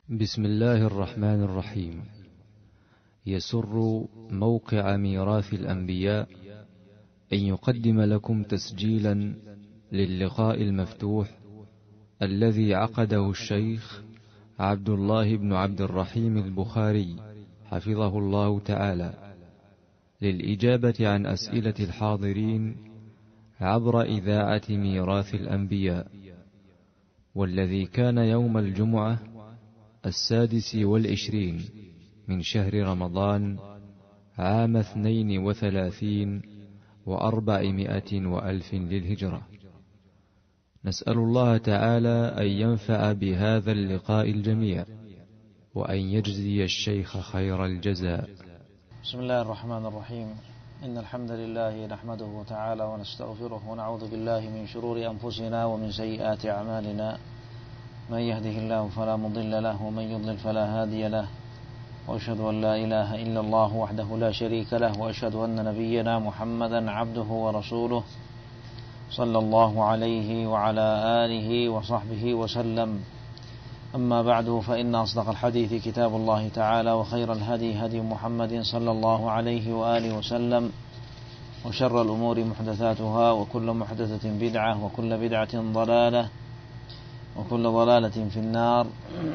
بسم الله الرحمن الرحيم. يسر موقع ميراث الأنبياء أن يقدم لكم تسجيلا للقاء المفتوح الذي عقده الشيخ عبد الله بن عبد الرحيم البخاري حفظه الله تعالى للإجابة عن أسئلة الحاضرين عبر إذاعة ميراث الأنبياء، والذي كان يوم الجمعة 26 من شهر رمضان عام 32 و400 وألف للهجرة. نسأل الله تعالى أن ينفع بهذا اللقاء الجميع، وأن يجزي الشيخ خير الجزاء. بسم الله الرحمن الرحيم. إن الحمد لله نحمده تعالى ونستغفره ونعوذ بالله من شرور أنفسنا ومن سيئات أعمالنا. من يهده الله فلا مضل له ومن يضلل فلا هادي له، وأشهد أن لا إله إلا الله وحده لا شريك له، وأشهد أن نبينا محمدا عبده ورسوله صلى الله عليه وعلى آله وصحبه وسلم. أما بعد، فإن أصدق الحديث كتاب الله تعالى، وخير الهدي هدي محمد صلى الله عليه وآله وسلم، وشر الأمور محدثاتها، وكل محدثة بدعة، وكل بدعة ضلالة، وكل ضلالة في النار.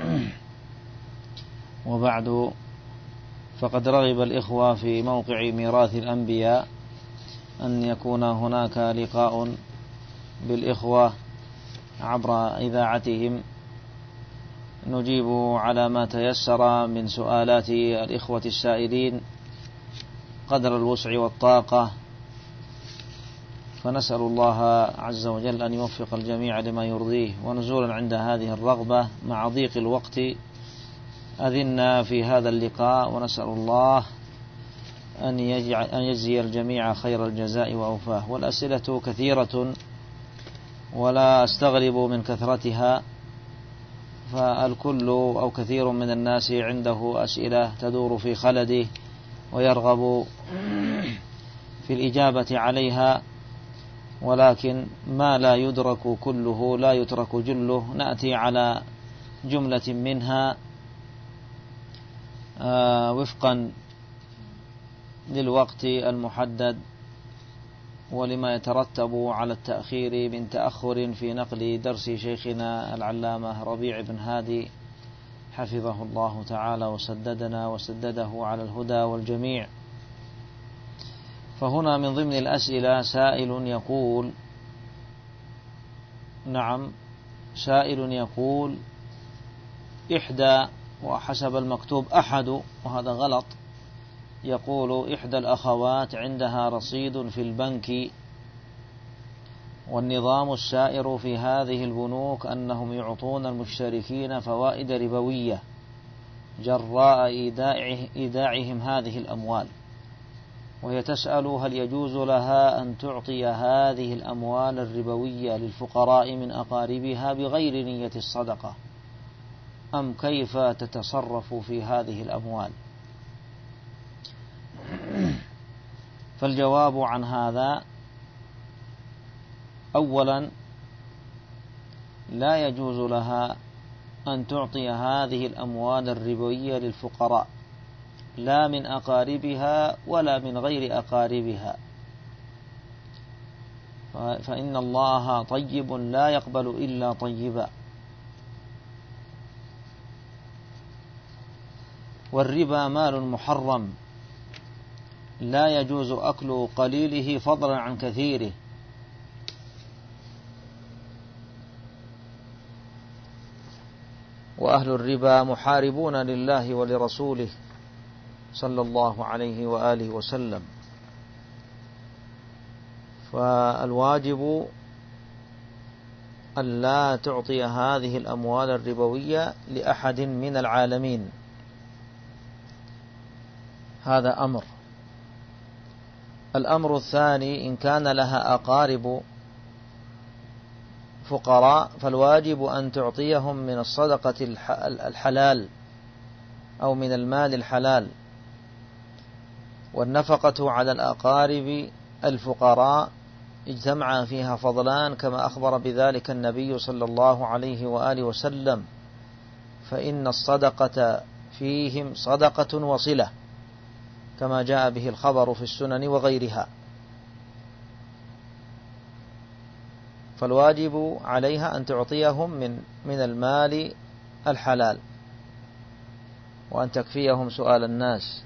وبعد، فقد رغب الإخوة في موقع ميراث الأنبياء أن يكون هناك لقاء بالإخوة عبر إذاعتهم نجيب على ما تيسر من سؤالات الإخوة السائلين قدر الوسع والطاقة، فنسأل الله عز وجل أن يوفق الجميع لما يرضيه. ونزولا عند هذه الرغبة مع ضيق الوقت أذنا في هذا اللقاء، ونسأل الله أن يجزي الجميع خير الجزاء وأوفاه. والأسئلة كثيرة ولا أستغرب من كثرتها، فالكل أو كثير من الناس عنده أسئلة تدور في خلده ويرغب في الإجابة عليها، ولكن ما لا يدرك كله لا يترك جله. نأتي على جملة منها وفقا للوقت المحدد ولما يترتب على التأخير من تأخر في نقل درس شيخنا العلامة ربيع بن هادي حفظه الله تعالى وسددنا وسدده على الهدى والجميع. فهنا من ضمن الأسئلة سائل يقول، سائل يقول إحدى، وحسب المكتوب أحد وهذا غلط، يقول إحدى الأخوات عندها رصيد في البنك، والنظام السائر في هذه البنوك أنهم يعطون المشتركين فوائد ربوية جراء إيداعهم هذه الأموال، وهي تسأل هل يجوز لها أن تعطي هذه الأموال الربوية للفقراء من أقاربها بغير نية الصدقة، أم كيف تتصرف في هذه الأموال؟ فالجواب عن هذا: أولا، لا يجوز لها أن تعطي هذه الأموال الربوية للفقراء، لا من أقاربها ولا من غير أقاربها، فإن الله طيب لا يقبل إلا طيبا. والربا مال محرم لا يجوز أكل قليله فضلا عن كثيره، وأهل الربا محاربون لله ولرسوله صلى الله عليه وآله وسلم. فالواجب أن لا تعطي هذه الأموال الربوية لأحد من العالمين، هذا أمر. الأمر الثاني: إن كان لها أقارب فقراء فالواجب أن تعطيهم من الصدقة الحلال أو من المال الحلال، والنفقة على الأقارب الفقراء اجتمع فيها فضلان، كما أخبر بذلك النبي صلى الله عليه وآله وسلم فإن الصدقة فيهم صدقة وصلة، كما جاء به الخبر في السنن وغيرها. فالواجب عليها أن تعطيهم من المال الحلال، وأن تكفيهم سؤال الناس.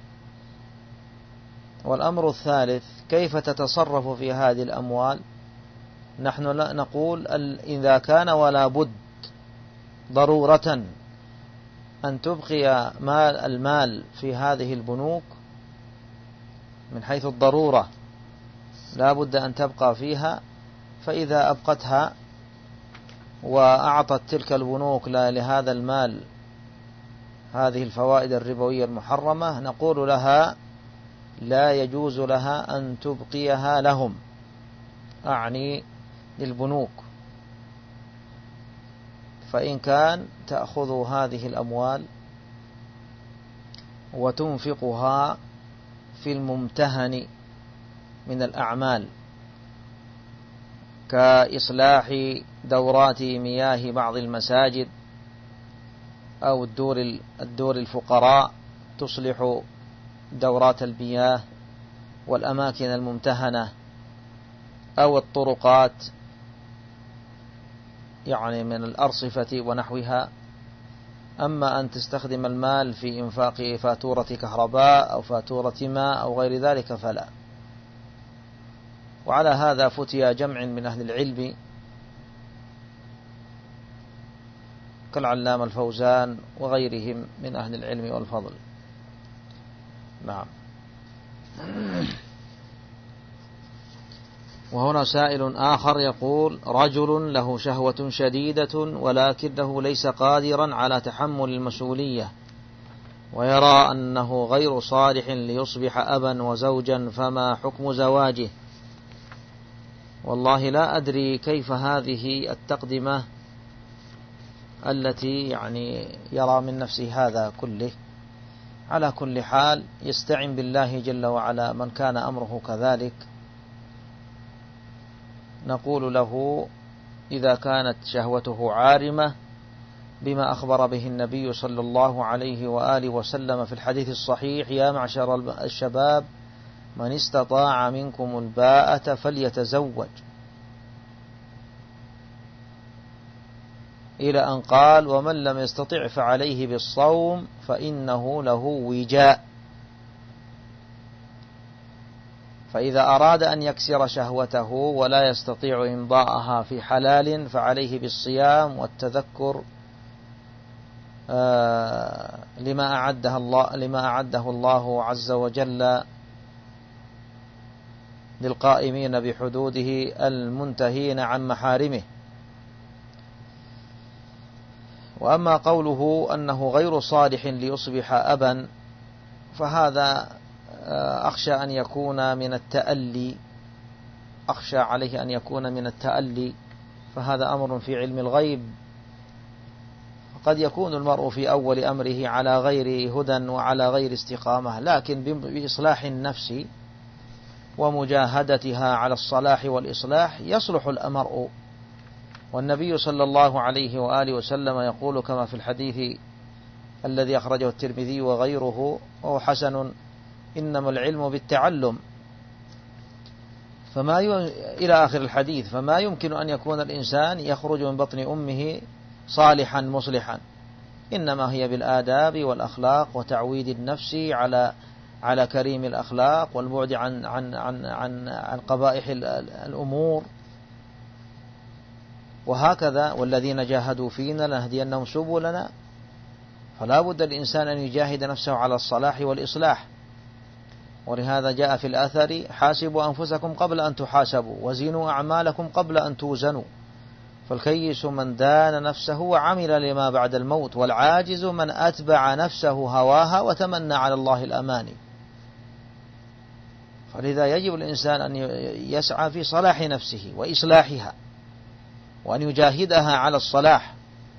والأمر الثالث: كيف تتصرف في هذه الأموال؟ نحن لا نقول إذا كان ولا بد ضرورة أن تبقي المال في هذه البنوك من حيث الضرورة، لا بد أن تبقى فيها، فإذا أبقتها وأعطت تلك البنوك لهذا المال هذه الفوائد الربوية المحرمة، نقول لها لا يجوز لها أن تبقيها لهم، أعني للبنوك. فإن كان تأخذ هذه الأموال وتنفقها في الممتهن من الأعمال، كإصلاح دورات مياه بعض المساجد، أو الدور الفقراء تصلح دورات المياه والأماكن الممتهنة، أو الطرقات يعني من الأرصفة ونحوها. أما أن تستخدم المال في إنفاق فاتورة كهرباء أو فاتورة ماء أو غير ذلك فلا. وعلى هذا فتي جمع من أهل العلم كالعلامة الفوزان وغيرهم من أهل العلم والفضل. نعم. وهنا سائل آخر يقول: رجل له شهوة شديدة ولكنه ليس قادرا على تحمل المسؤولية، ويرى أنه غير صالح ليصبح أبا وزوجا، فما حكم زواجه؟ والله لا أدري كيف هذه التقدمة التي يعني يرى من نفسه هذا كله. على كل حال يستعن بالله جل وعلا من كان أمره كذلك. نقول له: إذا كانت شهوته عارمة بما أخبر به النبي صلى الله عليه وآله وسلم في الحديث الصحيح: يا معشر الشباب من استطاع منكم الباءة فليتزوج، إلى أن قال: ومن لم يستطع فعليه بالصوم فإنه له وجاء. فإذا أراد أن يكسر شهوته ولا يستطيع إمضاءها في حلال فعليه بالصيام والتذكر لما أعده الله عز وجل للقائمين بحدوده المنتهين عن محارمه. وأما قوله أنه غير صالح ليصبح أبا، فهذا أخشى أن يكون من التألي، أخشى عليه أن يكون من التألي، فهذا أمر في علم الغيب. قد يكون المرء في أول أمره على غير هدى وعلى غير استقامة، لكن بإصلاح النفس ومجاهدتها على الصلاح والإصلاح يصلح المرء. والنبي صلى الله عليه وآله وسلم يقول كما في الحديث الذي أخرجه الترمذي وغيره وهو حسن: إنما العلم بالتعلم، إلى آخر الحديث. فما يمكن أن يكون الإنسان يخرج من بطن أمه صالحا مصلحا، إنما هي بالآداب والأخلاق وتعويد النفس على كريم الأخلاق والبعد عن قبائح الأمور. وهكذا: والذين جاهدوا فينا لنهدينهم سبلنا. فلا بد الإنسان أن يجاهد نفسه على الصلاح والإصلاح. ولهذا جاء في الأثر: حاسبوا أنفسكم قبل أن تحاسبوا، وزنوا أعمالكم قبل أن توزنوا. فالكيس من دان نفسه وعمل لما بعد الموت، والعاجز من أتبع نفسه هواها وتمنى على الله الأماني. فلذا يجب الإنسان أن يسعى في صلاح نفسه وإصلاحها، وأن يجاهدها على الصلاح.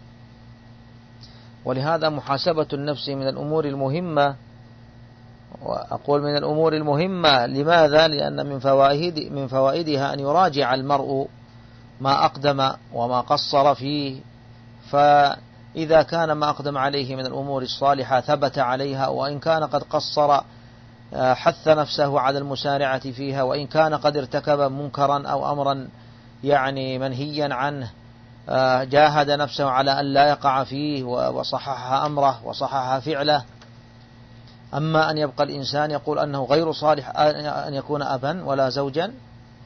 ولهذا محاسبة النفس من الأمور المهمة. وأقول من الأمور المهمة لماذا؟ لأن من فوائدها أن يراجع المرء ما أقدم وما قصر فيه، إذا كان ما أقدم عليه من الأمور الصالحة ثبت عليها، وإن كان قد قصر حث نفسه على المسارعة فيها، وإن كان قد ارتكب منكرا أو أمرا يعني منهيا عنه جاهد نفسه على أن لا يقع فيه وصحح أمره وصحح فعله. أما أن يبقى الإنسان يقول أنه غير صالح أن يكون أبا ولا زوجا،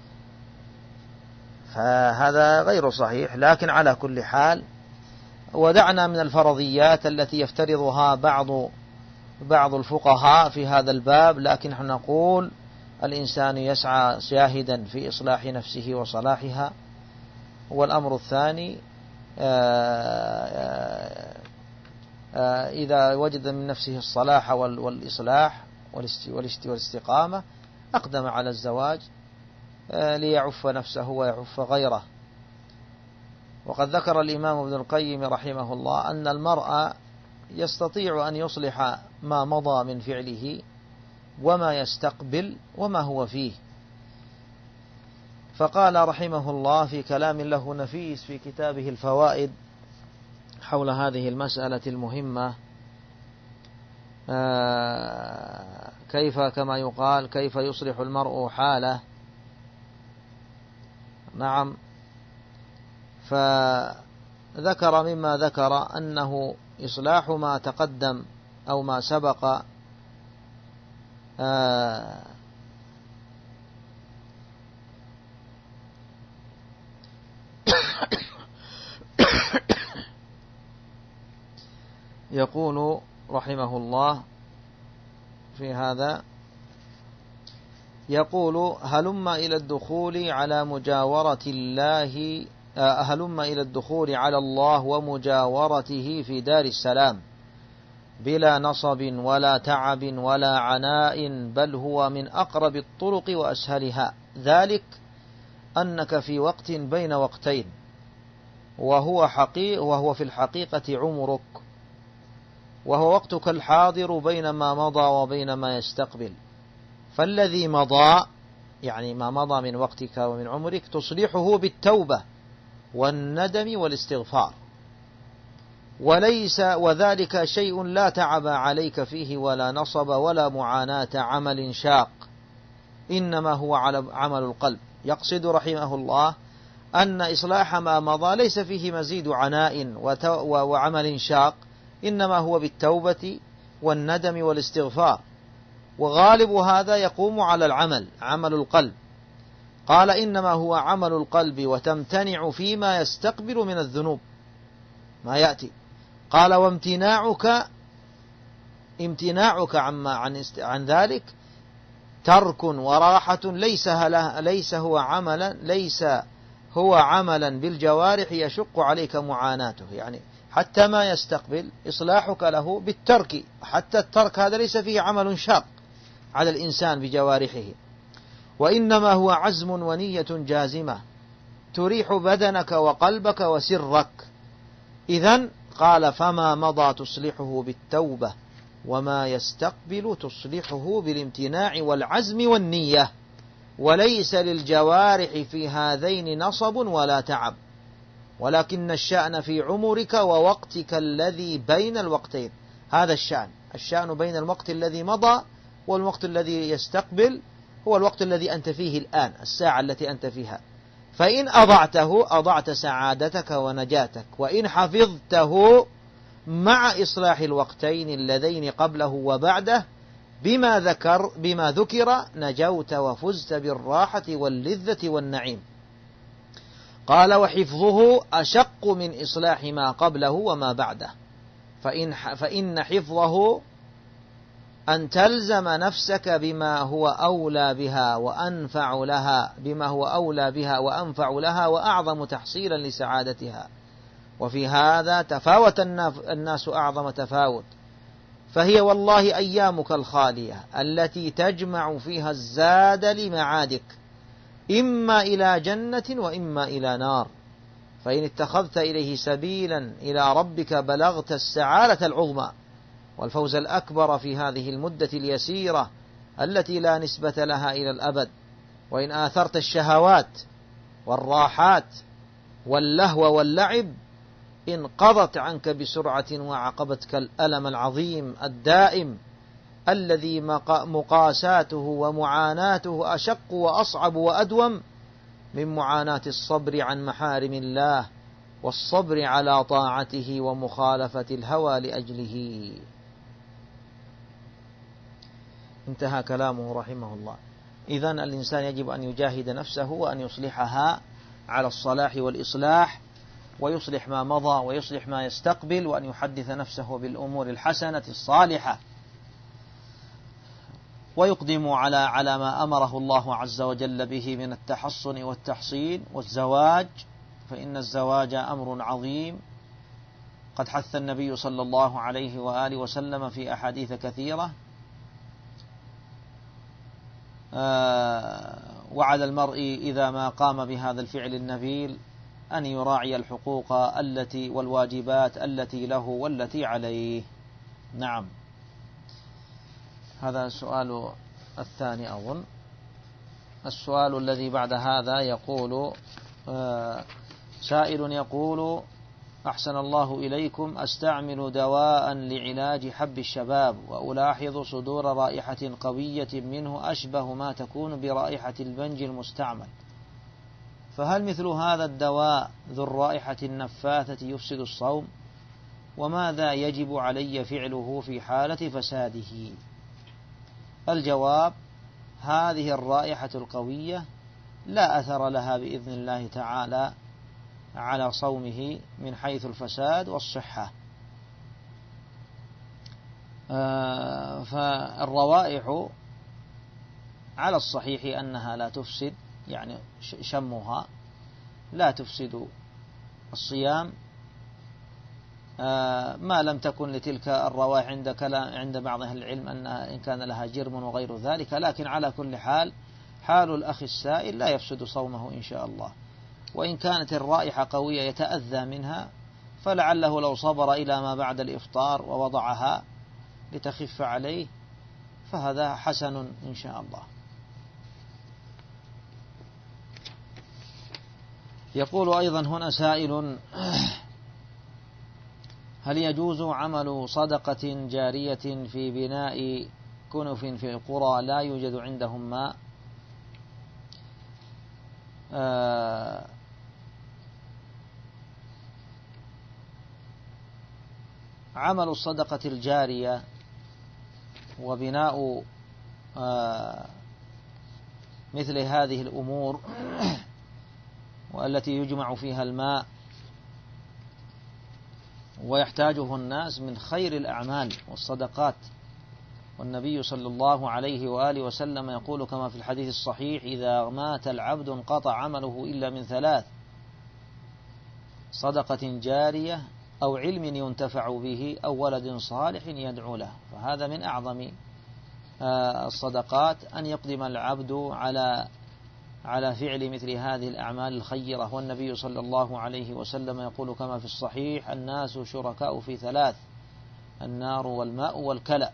فهذا غير صحيح. لكن على كل حال ودعنا من الفرضيات التي يفترضها بعض الفقهاء في هذا الباب، لكن نحن نقول الإنسان يسعى جاهدا في إصلاح نفسه وصلاحها. والأمر الثاني إذا وجد من نفسه الصلاح والإصلاح والاستقامة أقدم على الزواج ليعف نفسه ويعف غيره. وقد ذكر الإمام ابن القيم رحمه الله أن المرء يستطيع أن يصلح ما مضى من فعله وما يستقبل وما هو فيه. فقال رحمه الله في كلام له نفيس في كتابه الفوائد حول هذه المسألة المهمة، كما يقال كيف يصلح المرء حاله. نعم. فذكر مما ذكر أنه إصلاح ما تقدم أو ما سبق يقول رحمه الله في هذا، يقول هلم إلى الدخول على مجاورة الله، هلم إلى الدخول على الله ومجاورته في دار السلام بلا نصب ولا تعب ولا عناء، بل هو من أقرب الطرق وأسهلها، ذلك أنك في وقت بين وقتين، وهو في الحقيقة عمرك، وهو وقتك الحاضر بين ما مضى وبين ما يستقبل. فالذي مضى يعني ما مضى من وقتك ومن عمرك تصلحه بالتوبة والندم والاستغفار، وذلك شيء لا تعب عليك فيه ولا نصب ولا معاناة عمل شاق، إنما هو عمل القلب. يقصد رحمه الله أن إصلاح ما مضى ليس فيه مزيد عناء وعمل شاق، إنما هو بالتوبة والندم والاستغفار، وغالب هذا يقوم على عمل القلب. قال إنما هو عمل القلب وتمتنع فيما يستقبل من الذنوب ما يأتي. قال امتناعك عن ذلك ترك وراحة، ليس هو عملا بالجوارح يشق عليك معاناته، يعني حتى ما يستقبل إصلاحك له بالترك، حتى الترك هذا ليس فيه عمل شاق على الإنسان بجوارحه، وإنما هو عزم ونية جازمة تريح بدنك وقلبك وسرك. إذن قال فما مضى تصلحه بالتوبة، وما يستقبل تصلحه بالامتناع والعزم والنية، وليس للجوارح في هذين نصب ولا تعب، ولكن الشأن في عمرك ووقتك الذي بين الوقتين. هذا الشأن بين الوقت الذي مضى والوقت الذي يستقبل، هو الوقت الذي أنت فيه الآن، الساعة التي أنت فيها. فإن أضعته أضعت سعادتك ونجاتك، وإن حفظته مع إصلاح الوقتين اللذين قبله وبعده بما ذكر نجوت وفزت بالراحة واللذة والنعيم. قال وحفظه أشق من إصلاح ما قبله وما بعده، فإن حفظه أن تلزم نفسك بما هو أولى بها وأنفع لها وأعظم تحصيلا لسعادتها. وفي هذا تفاوت الناس أعظم تفاوت، فهي والله أيامك الخالية التي تجمع فيها الزاد لمعادك، إما إلى جنة وإما إلى نار. فإن اتخذت إليه سبيلا إلى ربك بلغت السعادة العظمى والفوز الأكبر في هذه المدة اليسيرة التي لا نسبة لها إلى الأبد. وإن آثرت الشهوات والراحات واللهو واللعب انقضت عنك بسرعة وعقبتك الألم العظيم الدائم الذي مقاساته ومعاناته أشق وأصعب وأدوم من معاناة الصبر عن محارم الله والصبر على طاعته ومخالفة الهوى لأجله. انتهى كلامه رحمه الله. إذن الإنسان يجب أن يجاهد نفسه وأن يصلحها على الصلاح والإصلاح، ويصلح ما مضى ويصلح ما يستقبل، وأن يحدث نفسه بالأمور الحسنة الصالحة، ويقدم على ما أمره الله عز وجل به من التحصن والتحصين والزواج، فإن الزواج أمر عظيم قد حث النبي صلى الله عليه وآله وسلم في أحاديث كثيرة. وعلى المرء إذا ما قام بهذا الفعل النبيل أن يراعي الحقوق والواجبات التي له والتي عليه. نعم. هذا السؤال الثاني أظن. السؤال الذي بعد هذا يقول سائل يقول: أحسن الله إليكم، أستعمل دواء لعلاج حب الشباب وألاحظ صدور رائحة قوية منه أشبه ما تكون برائحة البنج المستعمل، فهل مثل هذا الدواء ذو الرائحة النفاثة يفسد الصوم؟ وماذا يجب علي فعله في حالة فساده؟ الجواب: هذه الرائحة القوية لا أثر لها بإذن الله تعالى على صومه من حيث الفساد والصحة. فالروائح على الصحيح أنها لا تفسد، يعني شمها لا تفسد الصيام ما لم تكن لتلك الروائح عند بعض أهل العلم أنها إن كان لها جرم وغير ذلك، لكن على كل حال الأخ السائل لا يفسد صومه إن شاء الله. وإن كانت الرائحة قوية يتأذى منها فلعله لو صبر إلى ما بعد الإفطار ووضعها لتخف عليه فهذا حسن إن شاء الله. يقول أيضا هنا سائل: هل يجوز عمل صدقة جارية في بناء كنف في قرى لا يوجد عندهم ماء؟ عمل الصدقة الجارية وبناء مثل هذه الأمور والتي يجمع فيها الماء ويحتاجه الناس من خير الأعمال والصدقات، والنبي صلى الله عليه وآله وسلم يقول كما في الحديث الصحيح: إذا مات العبد انقطع عمله إلا من ثلاث: صدقة جارية أو علم ينتفع به أو ولد صالح يدعو له. فهذا من أعظم الصدقات أن يقدم العبد على فعل مثل هذه الأعمال الخيرة. والنبي صلى الله عليه وسلم يقول كما في الصحيح: الناس شركاء في ثلاث: النار والماء والكلى.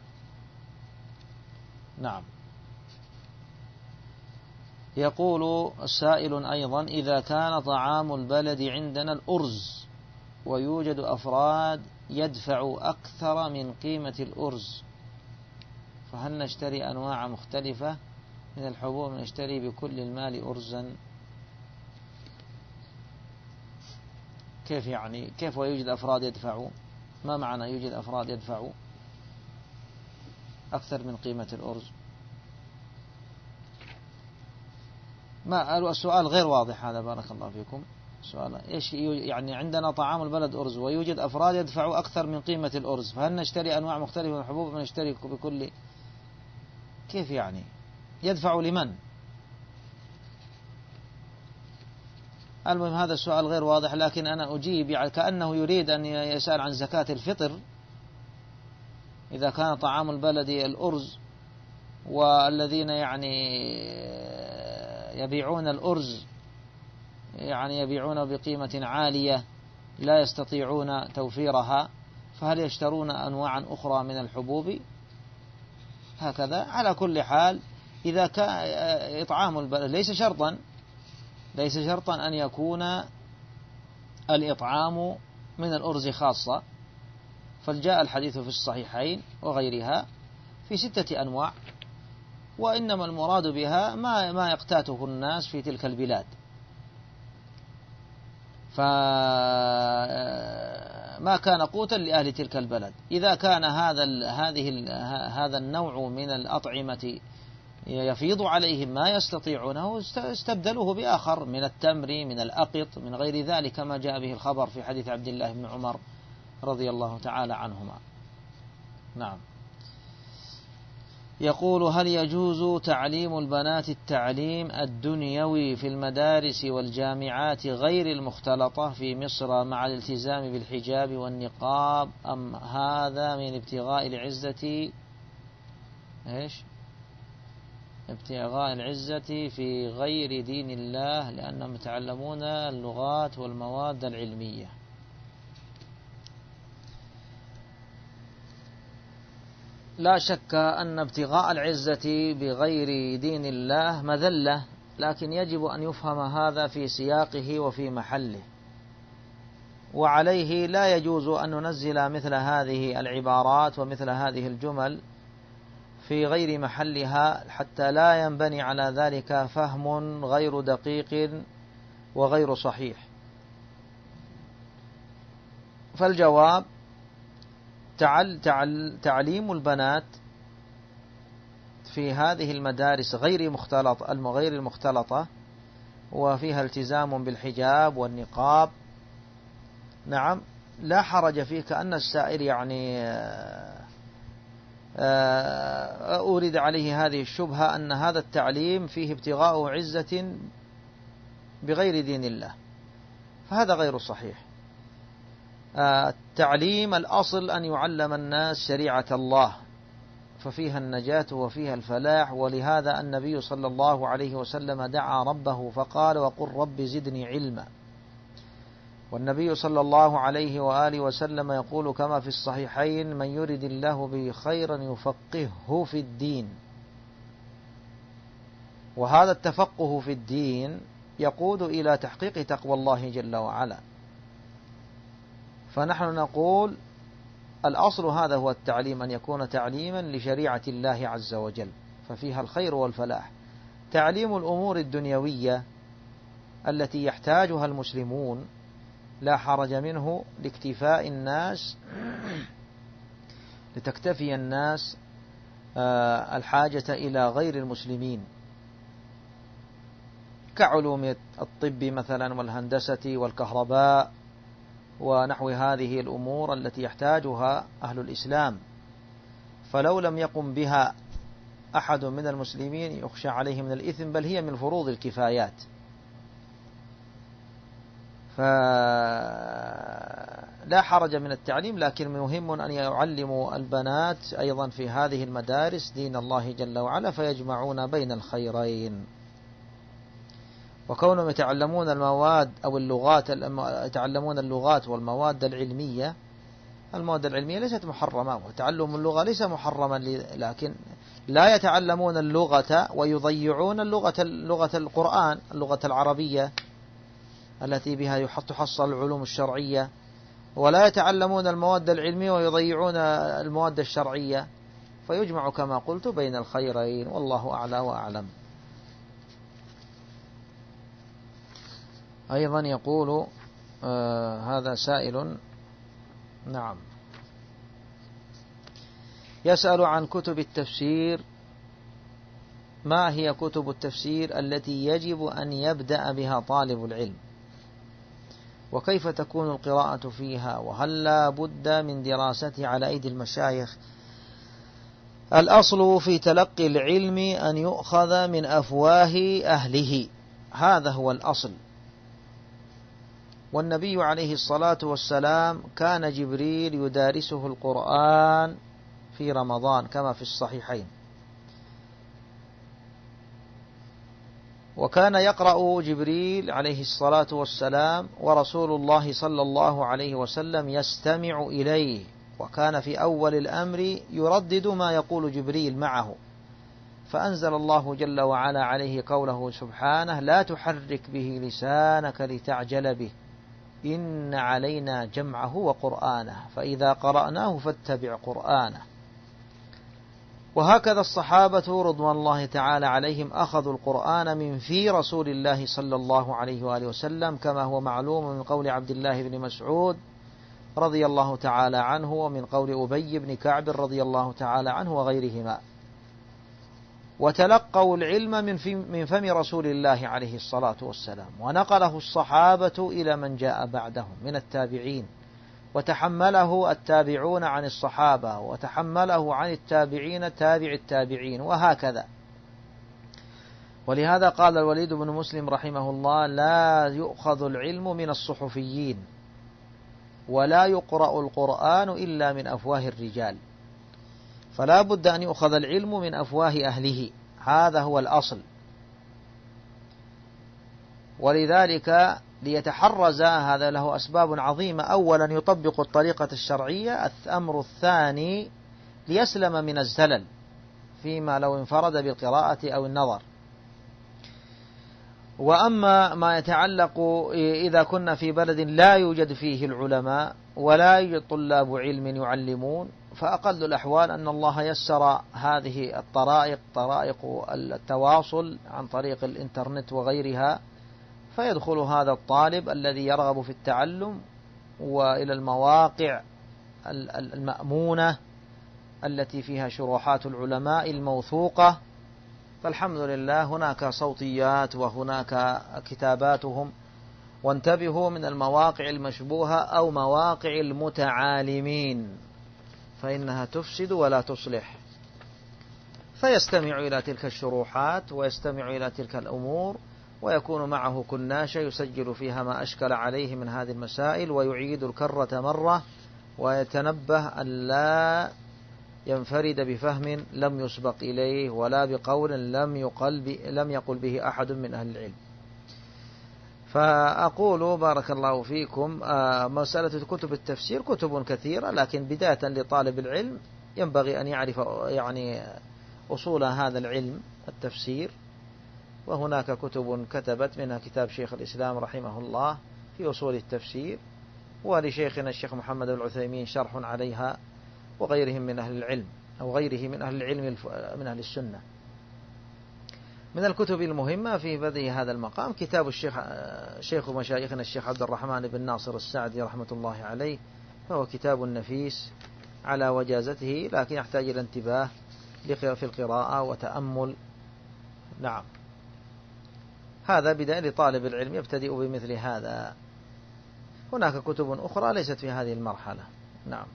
نعم. يقول السائل أيضا: إذا كان طعام البلد عندنا الأرز ويوجد أفراد يدفع أكثر من قيمة الأرز، فهل نشتري أنواع مختلفة من الحبوب نشتري بكل المال أرزا؟ كيف يعني؟ كيف ويوجد أفراد يدفعوا؟ ما معنى يوجد أفراد يدفعوا أكثر من قيمة الأرز؟ ما السؤال غير واضح هذا، بارك الله فيكم. سؤال إيش يعني؟ عندنا طعام البلد أرز ويوجد أفراد يدفعوا أكثر من قيمة الأرز، فهل نشتري أنواع مختلفة من الحبوب ونشتري بكل؟ كيف يعني؟ يدفع لمن؟ المهم هذا السؤال غير واضح، لكن أنا أجيب يعني كأنه يريد أن يسأل عن زكاة الفطر. إذا كان طعام البلد الأرز والذين يعني يبيعون الأرز يعني يبيعون بقيمة عالية لا يستطيعون توفيرها، فهل يشترون أنواعا أخرى من الحبوب؟ هكذا. على كل حال إذا كان إطعام البلد ليس شرطا أن يكون الإطعام من الأرز خاصة، فجاء الحديث في الصحيحين وغيرها في 6 أنواع، وإنما المراد بها ما يقتاته الناس في تلك البلاد، فما كان قوتا لأهل تلك البلد. إذا كان هذا النوع من الأطعمة يفيض عليهم ما يستطيعونه استبدلوه بآخر من التمر، من الأقط، من غير ذلك، كما جاء به الخبر في حديث عبد الله بن عمر رضي الله تعالى عنهما. نعم. يقول: هل يجوز تعليم البنات التعليم الدنيوي في المدارس والجامعات غير المختلطة في مصر مع الالتزام بالحجاب والنقاب، أم هذا من ابتغاء العزة ابتغاء العزة في غير دين الله لأنهم يتعلمون اللغات والمواد العلمية؟ لا شك أن ابتغاء العزة بغير دين الله مذلة، لكن يجب أن يفهم هذا في سياقه وفي محله، وعليه لا يجوز أن ننزل مثل هذه العبارات ومثل هذه الجمل في غير محلها، حتى لا ينبني على ذلك فهم غير دقيق وغير صحيح. فالجواب: تعليم البنات في هذه المدارس غير المختلطة وفيها التزام بالحجاب والنقاب، نعم، لا حرج فيه. كأن السائل يعني أورد عليه هذه الشبهة أن هذا التعليم فيه ابتغاء عزة بغير دين الله، فهذا غير صحيح. التعليم الأصل أن يعلم الناس شريعة الله، ففيها النجاة وفيها الفلاح. ولهذا النبي صلى الله عليه وسلم دعا ربه فقال: وقل رب زدني علما. والنبي صلى الله عليه وآله وسلم يقول كما في الصحيحين: من يرد الله به خيرا يفقهه في الدين. وهذا التفقه في الدين يقود إلى تحقيق تقوى الله جل وعلا. فنحن نقول الأصل هذا هو التعليم، أن يكون تعليما لشريعة الله عز وجل، ففيها الخير والفلاح. تعليم الأمور الدنيوية التي يحتاجها المسلمون لا حرج منه لاكتفاء الناس، لتكتفي الناس الحاجة إلى غير المسلمين، كعلوم الطب مثلا والهندسة والكهرباء ونحو هذه الأمور التي يحتاجها أهل الإسلام. فلو لم يقم بها أحد من المسلمين يخشى عليه من الإثم، بل هي من فروض الكفايات. فلا حرج من التعليم، لكن مهم أن يعلموا البنات أيضا في هذه المدارس دين الله جل وعلا، فيجمعون بين الخيرين. وكونهم يتعلمون المواد أو اللغات، يتعلمون اللغات والمواد العلمية، المواد العلمية ليست محرمة، وتعلم اللغة ليس محرما، لكن لا يتعلمون اللغة ويضيعون لغة القرآن، اللغة العربية التي بها تحصل العلوم الشرعية، ولا يتعلمون المواد العلمية ويضيعون المواد الشرعية، فيجمع كما قلت بين الخيرين، والله أعلى وأعلم. أيضا يقول هذا سائل، نعم، يسأل عن كتب التفسير: ما هي كتب التفسير التي يجب أن يبدأ بها طالب العلم؟ وكيف تكون القراءة فيها؟ وهل لا بد من دراستها على أيدي المشايخ؟ الأصل في تلقي العلم أن يؤخذ من أفواه أهله، هذا هو الأصل. والنبي عليه الصلاة والسلام كان جبريل يدارسه القرآن في رمضان كما في الصحيحين، وكان يقرأ جبريل عليه الصلاة والسلام ورسول الله صلى الله عليه وسلم يستمع إليه، وكان في أول الأمر يردد ما يقول جبريل معه، فأنزل الله جل وعلا عليه قوله سبحانه: لا تحرك به لسانك لتعجل به، إن علينا جمعه وقرآنه فإذا قرأناه فاتبع قرآنه. وهكذا الصحابة رضوان الله تعالى عليهم أخذوا القرآن من في رسول الله صلى الله عليه وآله وسلم، كما هو معلوم من قول عبد الله بن مسعود رضي الله تعالى عنه، ومن قول أبي بن كعب رضي الله تعالى عنه وغيرهما. وتلقوا العلم من فم رسول الله عليه الصلاة والسلام، ونقله الصحابة إلى من جاء بعدهم من التابعين، وتحمله التابعون عن الصحابة، وتحمله عن التابعين تابع التابعين، وهكذا. ولهذا قال الوليد بن مسلم رحمه الله: لا يؤخذ العلم من الصحفيين، ولا يقرأ القرآن إلا من أفواه الرجال. فلا بد أن يؤخذ العلم من أفواه أهله، هذا هو الأصل. ولذلك ليتحرز هذا له أسباب عظيمة: أولا يطبق الطريقة الشرعية، الأمر الثاني ليسلم من الزلل فيما لو انفرد بالقراءة أو النظر. وأما ما يتعلق إذا كنا في بلد لا يوجد فيه العلماء ولا يوجد طلاب علم يعلمون، فأقل الأحوال أن الله يسر هذه الطرائق، طرائق التواصل عن طريق الإنترنت وغيرها، فيدخل هذا الطالب الذي يرغب في التعلم وإلى المواقع المأمونة التي فيها شروحات العلماء الموثوقة. فالحمد لله هناك صوتيات وهناك كتاباتهم. وانتبهوا من المواقع المشبوهة أو مواقع المتعالمين، فإنها تفسد ولا تصلح. فيستمع إلى تلك الشروحات ويستمع إلى تلك الأمور، ويكون معه كناشة يسجل فيها ما أشكل عليه من هذه المسائل، ويعيد الكرة مرة، ويتنبه أن لا ينفرد بفهم لم يسبق إليه ولا بقول لم يقل به أحد من أهل العلم. فأقول بارك الله فيكم، مسألة كتب التفسير كتب كثيرة، لكن بداية لطالب العلم ينبغي أن يعرف يعني أصول هذا العلم التفسير. وهناك كتب كتبت، منها كتاب شيخ الإسلام رحمه الله في أصول التفسير، ولشيخنا الشيخ محمد العثيمين شرح عليها، وغيرهم من أهل العلم أو غيره من أهل العلم من أهل السنة. من الكتب المهمة في بدء هذا المقام كتاب شيخ مشايخنا الشيخ عبد الرحمن بن ناصر السعدي رحمة الله عليه، فهو كتاب نفيس على وجازته، لكن يحتاج إلى انتباه في القراءة وتأمل. نعم، هذا بداية لطالب العلم يبتدئ بمثل هذا. هناك كتب أخرى ليست في هذه المرحلة. نعم.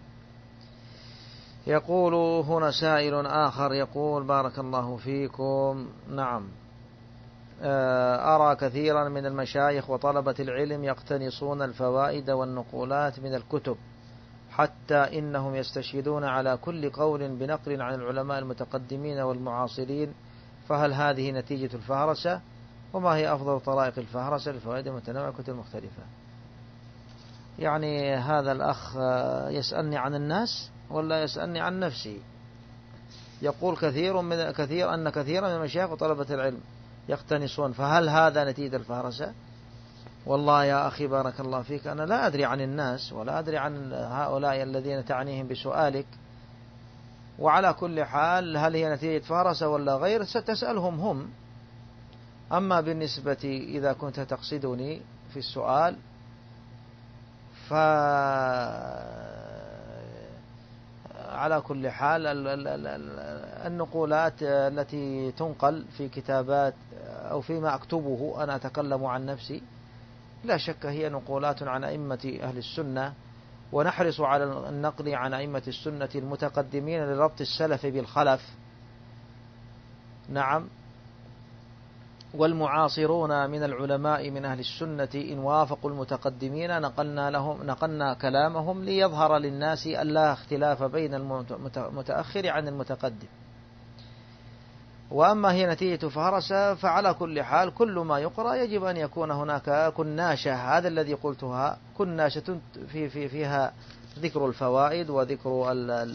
يقول هنا سائل آخر يقول: بارك الله فيكم، نعم، أرى كثيرا من المشايخ وطلبة العلم يقتنصون الفوائد والنقولات من الكتب، حتى إنهم يستشهدون على كل قول بنقل عن العلماء المتقدمين والمعاصرين، فهل هذه نتيجة الفهرسة؟ وما هي أفضل طرائق الفهرسة للفوائد المتنوعة الكتب المختلفة؟ يعني هذا الأخ يسألني عن الناس ولا يسألني عن نفسي؟ يقول أن كثيرا من المشايخ وطلبة العلم يقتنصون، فهل هذا نتيجة الفهرسة؟ والله يا أخي بارك الله فيك، أنا لا أدري عن الناس ولا أدري عن هؤلاء الذين تعنيهم بسؤالك، وعلى كل حال هل هي نتيجة فهرسة ولا غير ستسألهم هم. أما بالنسبة إذا كنت تقصدني في السؤال، على كل حال النقولات التي تنقل في كتابات أو فيما أكتبه، أنا أتكلم عن نفسي، لا شك هي نقولات عن أئمة أهل السنة، ونحرص على النقل عن أئمة السنة المتقدمين لربط السلف بالخلف. نعم. والمعاصرون من العلماء من أهل السنة إن وافقوا المتقدمين نقلنا كلامهم ليظهر للناس أن لا اختلاف بين المتأخر عن المتقدم. وأما هي نتيجة فهرسة، فعلى كل حال كل ما يقرأ يجب أن يكون هناك كناشة، هذا الذي قلتها، كناشة فيها ذكر الفوائد وذكر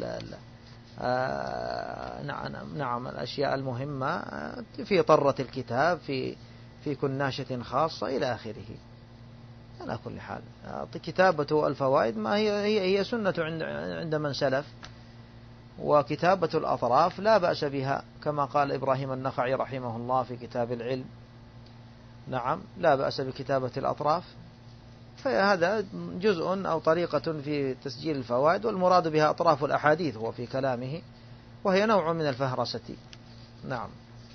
نعم الأشياء المهمة في طرة الكتاب في كناشة خاصة إلى آخره. على كل حال كتابة الفوائد ما هي سنة عند من سلف، وكتابة الأطراف لا بأس بها كما قال إبراهيم النخعي رحمه الله في كتاب العلم. نعم لا بأس بكتابة الأطراف، فهذا جزء أو طريقة في تسجيل الفوائد، والمراد بها أطراف الأحاديث هو في كلامه، وهي نوع من الفهرسة. نعم.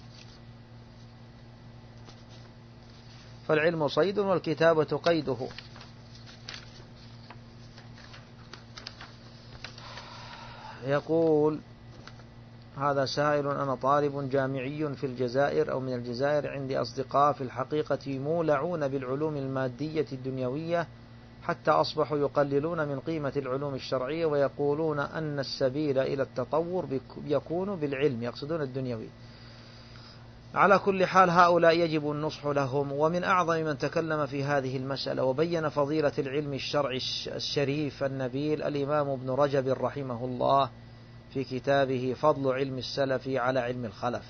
فالعلم صيد والكتابة قيده. يقول هذا سائل: أنا طالب جامعي في الجزائر أو من الجزائر، عندي أصدقاء في الحقيقة مولعون بالعلوم المادية الدنيوية حتى أصبحوا يقللون من قيمة العلوم الشرعية، ويقولون أن السبيل إلى التطور يكون بالعلم، يقصدون الدنيوي. على كل حال هؤلاء يجب النصح لهم. ومن أعظم من تكلم في هذه المسألة وبين فضيلة العلم الشرعي الشريف النبيل الإمام ابن رجب رحمه الله في كتابه فضل علم السلف على علم الخلف.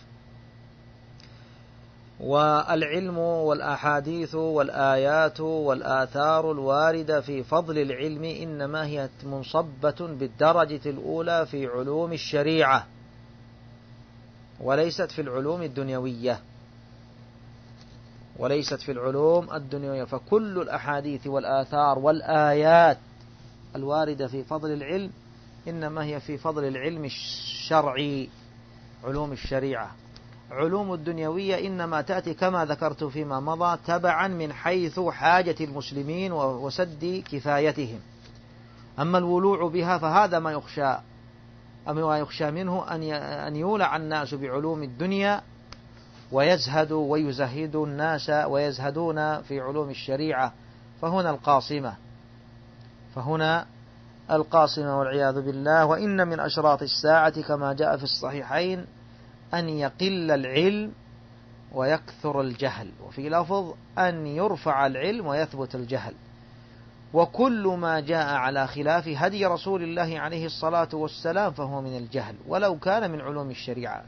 والعلم والأحاديث والآيات والآثار الواردة في فضل العلم إنما هي منصبة بالدرجة الأولى في علوم الشريعة، وليست في العلوم الدنيوية، فكل الأحاديث والآثار والآيات الواردة في فضل العلم إنما هي في فضل العلم الشرعي، علوم الشريعة. علوم الدنيوية إنما تأتي كما ذكرت فيما مضى تبعا من حيث حاجة المسلمين وسد كفايتهم. أما الولوع بها فهذا ما يخشى منه أن يولع الناس بعلوم الدنيا ويزهدوا ويزهدوا الناس ويزهدون في علوم الشريعة، فهنا القاصمة والعياذ بالله. وإن من أشراط الساعة كما جاء في الصحيحين أن يقل العلم ويكثر الجهل، وفي لفظ أن يرفع العلم ويثبت الجهل. وكل ما جاء على خلاف هدي رسول الله عليه الصلاة والسلام فهو من الجهل، ولو كان من علوم الشريعة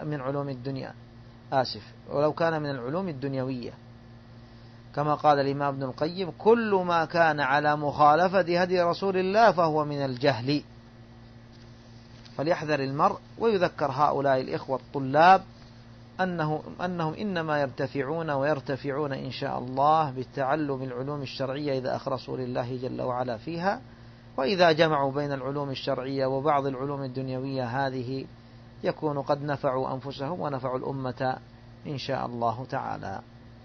ولو كان من العلوم الدنيوية، كما قال الإمام ابن القيم: كل ما كان على مخالفة هدي رسول الله فهو من الجهل. فليحذر المرء ويذكر هؤلاء الإخوة الطلاب أنهم إنما يرتفعون إن شاء الله بالتعلم العلوم الشرعية إذا أخلصوا لله جل وعلا فيها، وإذا جمعوا بين العلوم الشرعية وبعض العلوم الدنيوية هذه يكون قد نفعوا أنفسهم ونفعوا الأمة إن شاء الله تعالى.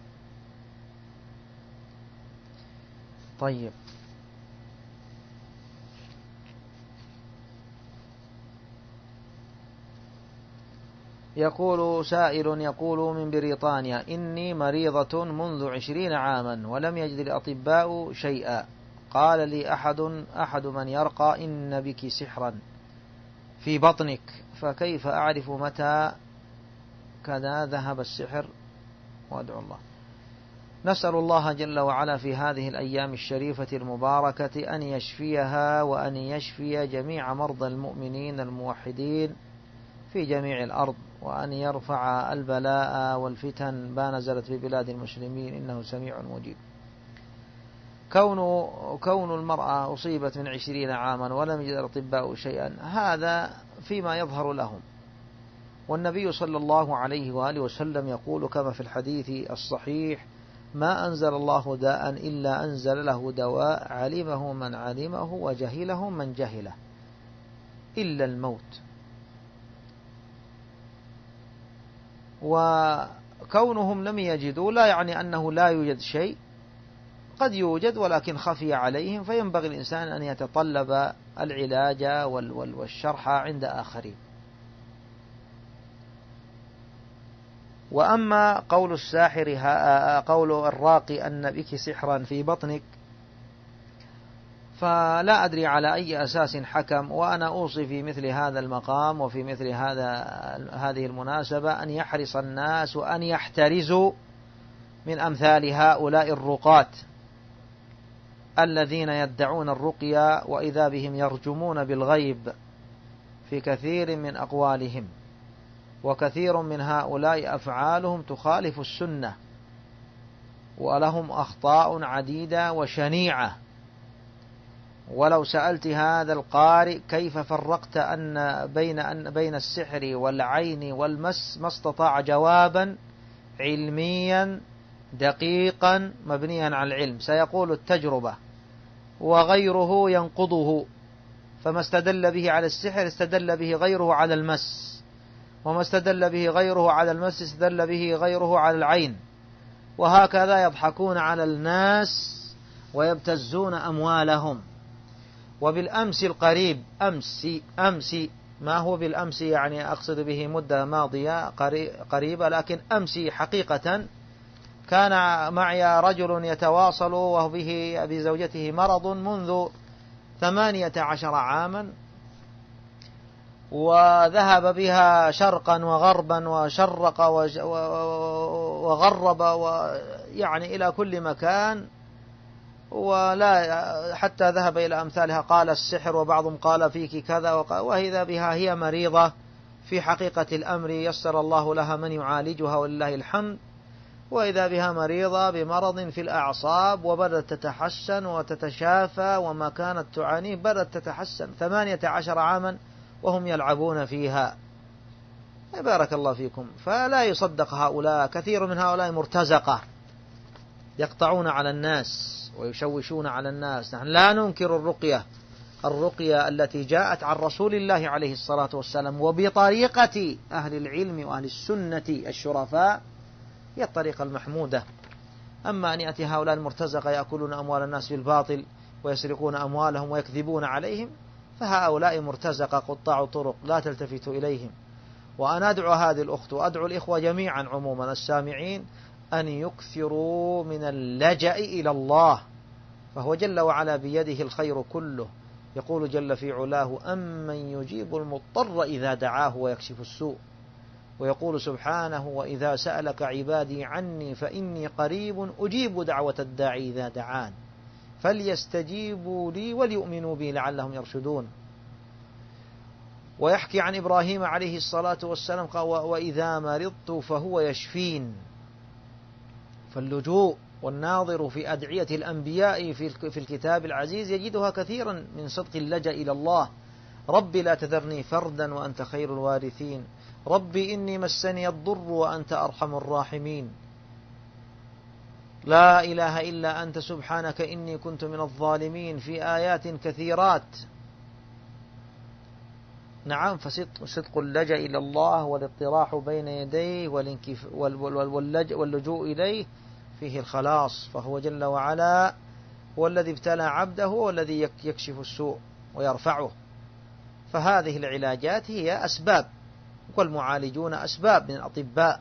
طيب، يقول سائل يقول من بريطانيا: إني مريضة منذ 20 عاما ولم يجد الأطباء شيئا. قال لي أحد من يرقى: إن بك سحرا في بطنك، فكيف أعرف متى كذا ذهب السحر؟ وأدعو الله. نسأل الله جل وعلا في هذه الأيام الشريفة المباركة أن يشفيها وأن يشفي جميع مرضى المؤمنين الموحدين في جميع الأرض، وأن يرفع البلاء والفتن ما نزلت في بلاد المسلمين، إنه سميع مجيب. كون المرأة أصيبت من 20 عاما ولم يجد الأطباء شيئا هذا فيما يظهر لهم، والنبي صلى الله عليه وآله وسلم يقول كما في الحديث الصحيح: ما أنزل الله داء إلا أنزل له دواء، علمه من علمه وجهله من جهله إلا الموت. وكونهم لم يجدوا لا يعني أنه لا يوجد شيء، قد يوجد ولكن خفي عليهم، فينبغي الإنسان أن يتطلب العلاج والشرح عند آخرين. وأما قول الساحر قول الراقي أن بك سحرا في بطنك، فلا أدري على أي أساس حكم، وأنا أوصي في مثل هذا المقام وفي مثل هذه المناسبة أن يحرص الناس وأن يحترزوا من أمثال هؤلاء الرقاة الذين يدعون الرقية وإذا بهم يرجمون بالغيب في كثير من أقوالهم، وكثير من هؤلاء أفعالهم تخالف السنة، ولهم أخطاء عديدة وشنيعة. ولو سألت هذا القارئ كيف فرقت بين السحر والعين والمس ما استطاع جوابا علميا دقيقا مبنيا على العلم، سيقول التجربة، وغيره ينقضه، فما استدل به على السحر استدل به غيره على المس، وما استدل به غيره على المس استدل به غيره على العين، وهكذا يضحكون على الناس ويبتزون أموالهم. وبالأمس القريب، أمس ما هو بالأمس يعني أقصد به مدة ماضية قريبة، لكن أمس حقيقة كان معي رجل يتواصل وهو بزوجته مرض منذ 18 عاما، وذهب بها شرقا وغربا وشرق وغرب ويعني إلى كل مكان، ولا حتى ذهب إلى أمثالها، قال السحر وبعضهم قال فيك كذا، وإذا بها هي مريضة في حقيقة الأمر يسر الله لها من يعالجها ولله الحمد، وإذا بها مريضة بمرض في الأعصاب وبدأت تتحسن وتتشافى، وما كانت تعانيه بدأت تتحسن. 18 عاما وهم يلعبون فيها. بارك الله فيكم. فلا يصدق هؤلاء، كثير من هؤلاء مرتزقة يقطعون على الناس ويشوشون على الناس. نحن لا ننكر الرقية التي جاءت عن رسول الله عليه الصلاة والسلام وبطريقة أهل العلم وأهل السنة الشرفاء، هي الطريقة المحمودة. أما أن يأتي هؤلاء المرتزقة يأكلون أموال الناس بالباطل ويسرقون أموالهم ويكذبون عليهم، فهؤلاء مرتزقة قطاع طرق، لا تلتفتوا إليهم. وأنا أدعو هذه الأخت وأدعو الإخوة جميعا عموما السامعين أن يكثروا من اللجأ إلى الله، فهو جل وعلا بيده الخير كله. يقول جل في علاه: أمن يجيب المضطر إذا دعاه ويكشف السوء. ويقول سبحانه: وإذا سألك عبادي عني فإني قريب أجيب دعوة الداعي إذا دعان فليستجيبوا لي وليؤمنوا بي لعلهم يرشدون. ويحكي عن إبراهيم عليه الصلاة والسلام قال: وإذا مرضت فهو يشفين. فاللجوء والناظر في أدعية الأنبياء في الكتاب العزيز يجدها كثيرا من صدق اللجأ إلى الله. ربي لا تذرني فردا وأنت خير الوارثين، ربي إني مسني الضر وأنت أرحم الراحمين، لا إله إلا أنت سبحانك إني كنت من الظالمين، في آيات كثيرات. نعم، فصدق اللجأ إلى الله والاطراح بين يديه واللجوء إليه فيه الخلاص، فهو جل وعلا هو الذي ابتلى عبده والذي يكشف السوء ويرفعه. فهذه العلاجات هي أسباب، والمعالجون أسباب من الأطباء،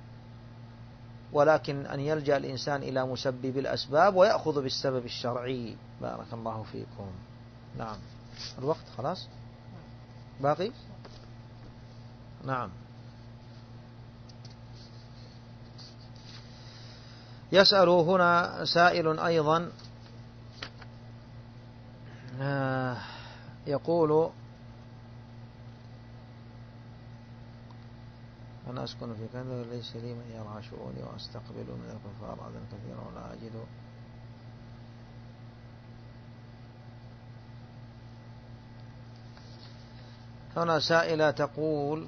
ولكن أن يلجأ الإنسان إلى مسبب الأسباب ويأخذ بالسبب الشرعي. بارك الله فيكم. نعم، الوقت خلاص باقي. نعم. يسأل هنا سائل أيضا يقول: أنا أسكن في كندا وليس لي من يرعى شؤوني وأستقبل من الكفار أذى كثيرا ولا أجد. هنا سائلة تقول: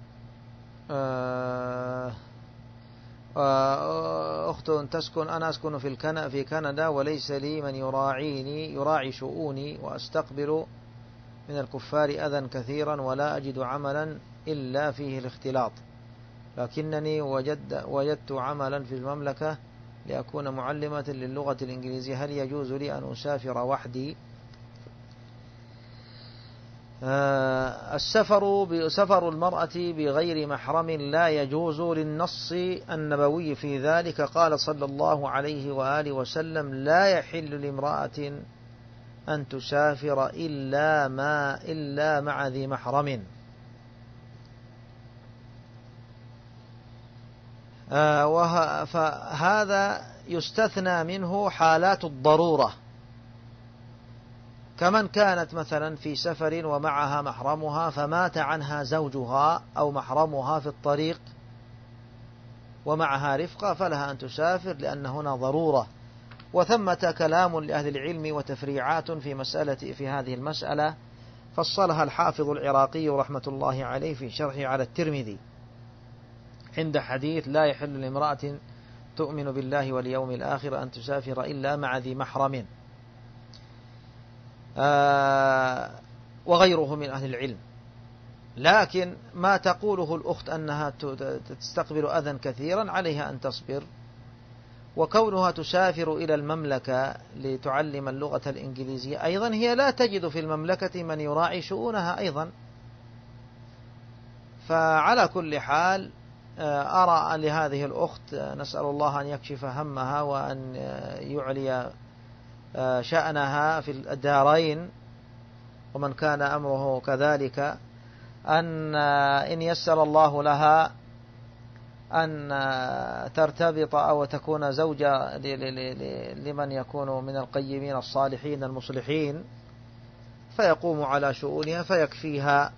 أخت تسكن، أنا أسكن في كندا وليس لي من يراعي شؤوني وأستقبل من الكفار أذى كثيرا ولا أجد عملا إلا فيه الاختلاط، لكنني وجدت عملا في المملكة لأكون معلمة للغة الإنجليزية، هل يجوز لي أن أسافر وحدي؟ سفر المرأة بغير محرم لا يجوز للنص النبوي في ذلك. قال صلى الله عليه وآله وسلم: لا يحل لامرأة أن تسافر إلا مع ذي محرم. فهذا يستثنى منه حالات الضرورة، كمن كانت مثلا في سفر ومعها محرمها فمات عنها زوجها أو محرمها في الطريق ومعها رفقة فلها أن تسافر، لأن هنا ضرورة. وثمة كلام لأهل العلم وتفريعات في هذه المسألة فصلها الحافظ العراقي رحمة الله عليه في شرحه على الترمذي عند حديث: لا يحل لامرأة تؤمن بالله واليوم الآخر أن تسافر إلا مع ذي محرم، وغيره من أهل العلم. لكن ما تقوله الأخت أنها تستقبل أذى كثيرا عليها أن تصبر، وكونها تسافر إلى المملكة لتعلم اللغة الإنجليزية أيضا هي لا تجد في المملكة من يراعي شؤونها أيضا. فعلى كل حال أرى لهذه الأخت نسأل الله أن يكشف همها وأن يعلي شأنها في الدارين، ومن كان أمره كذلك، إن يسر الله لها أن ترتبط أو تكون زوجة لمن يكون من القيمين الصالحين المصلحين، فيقوم على شؤونها فيكفيها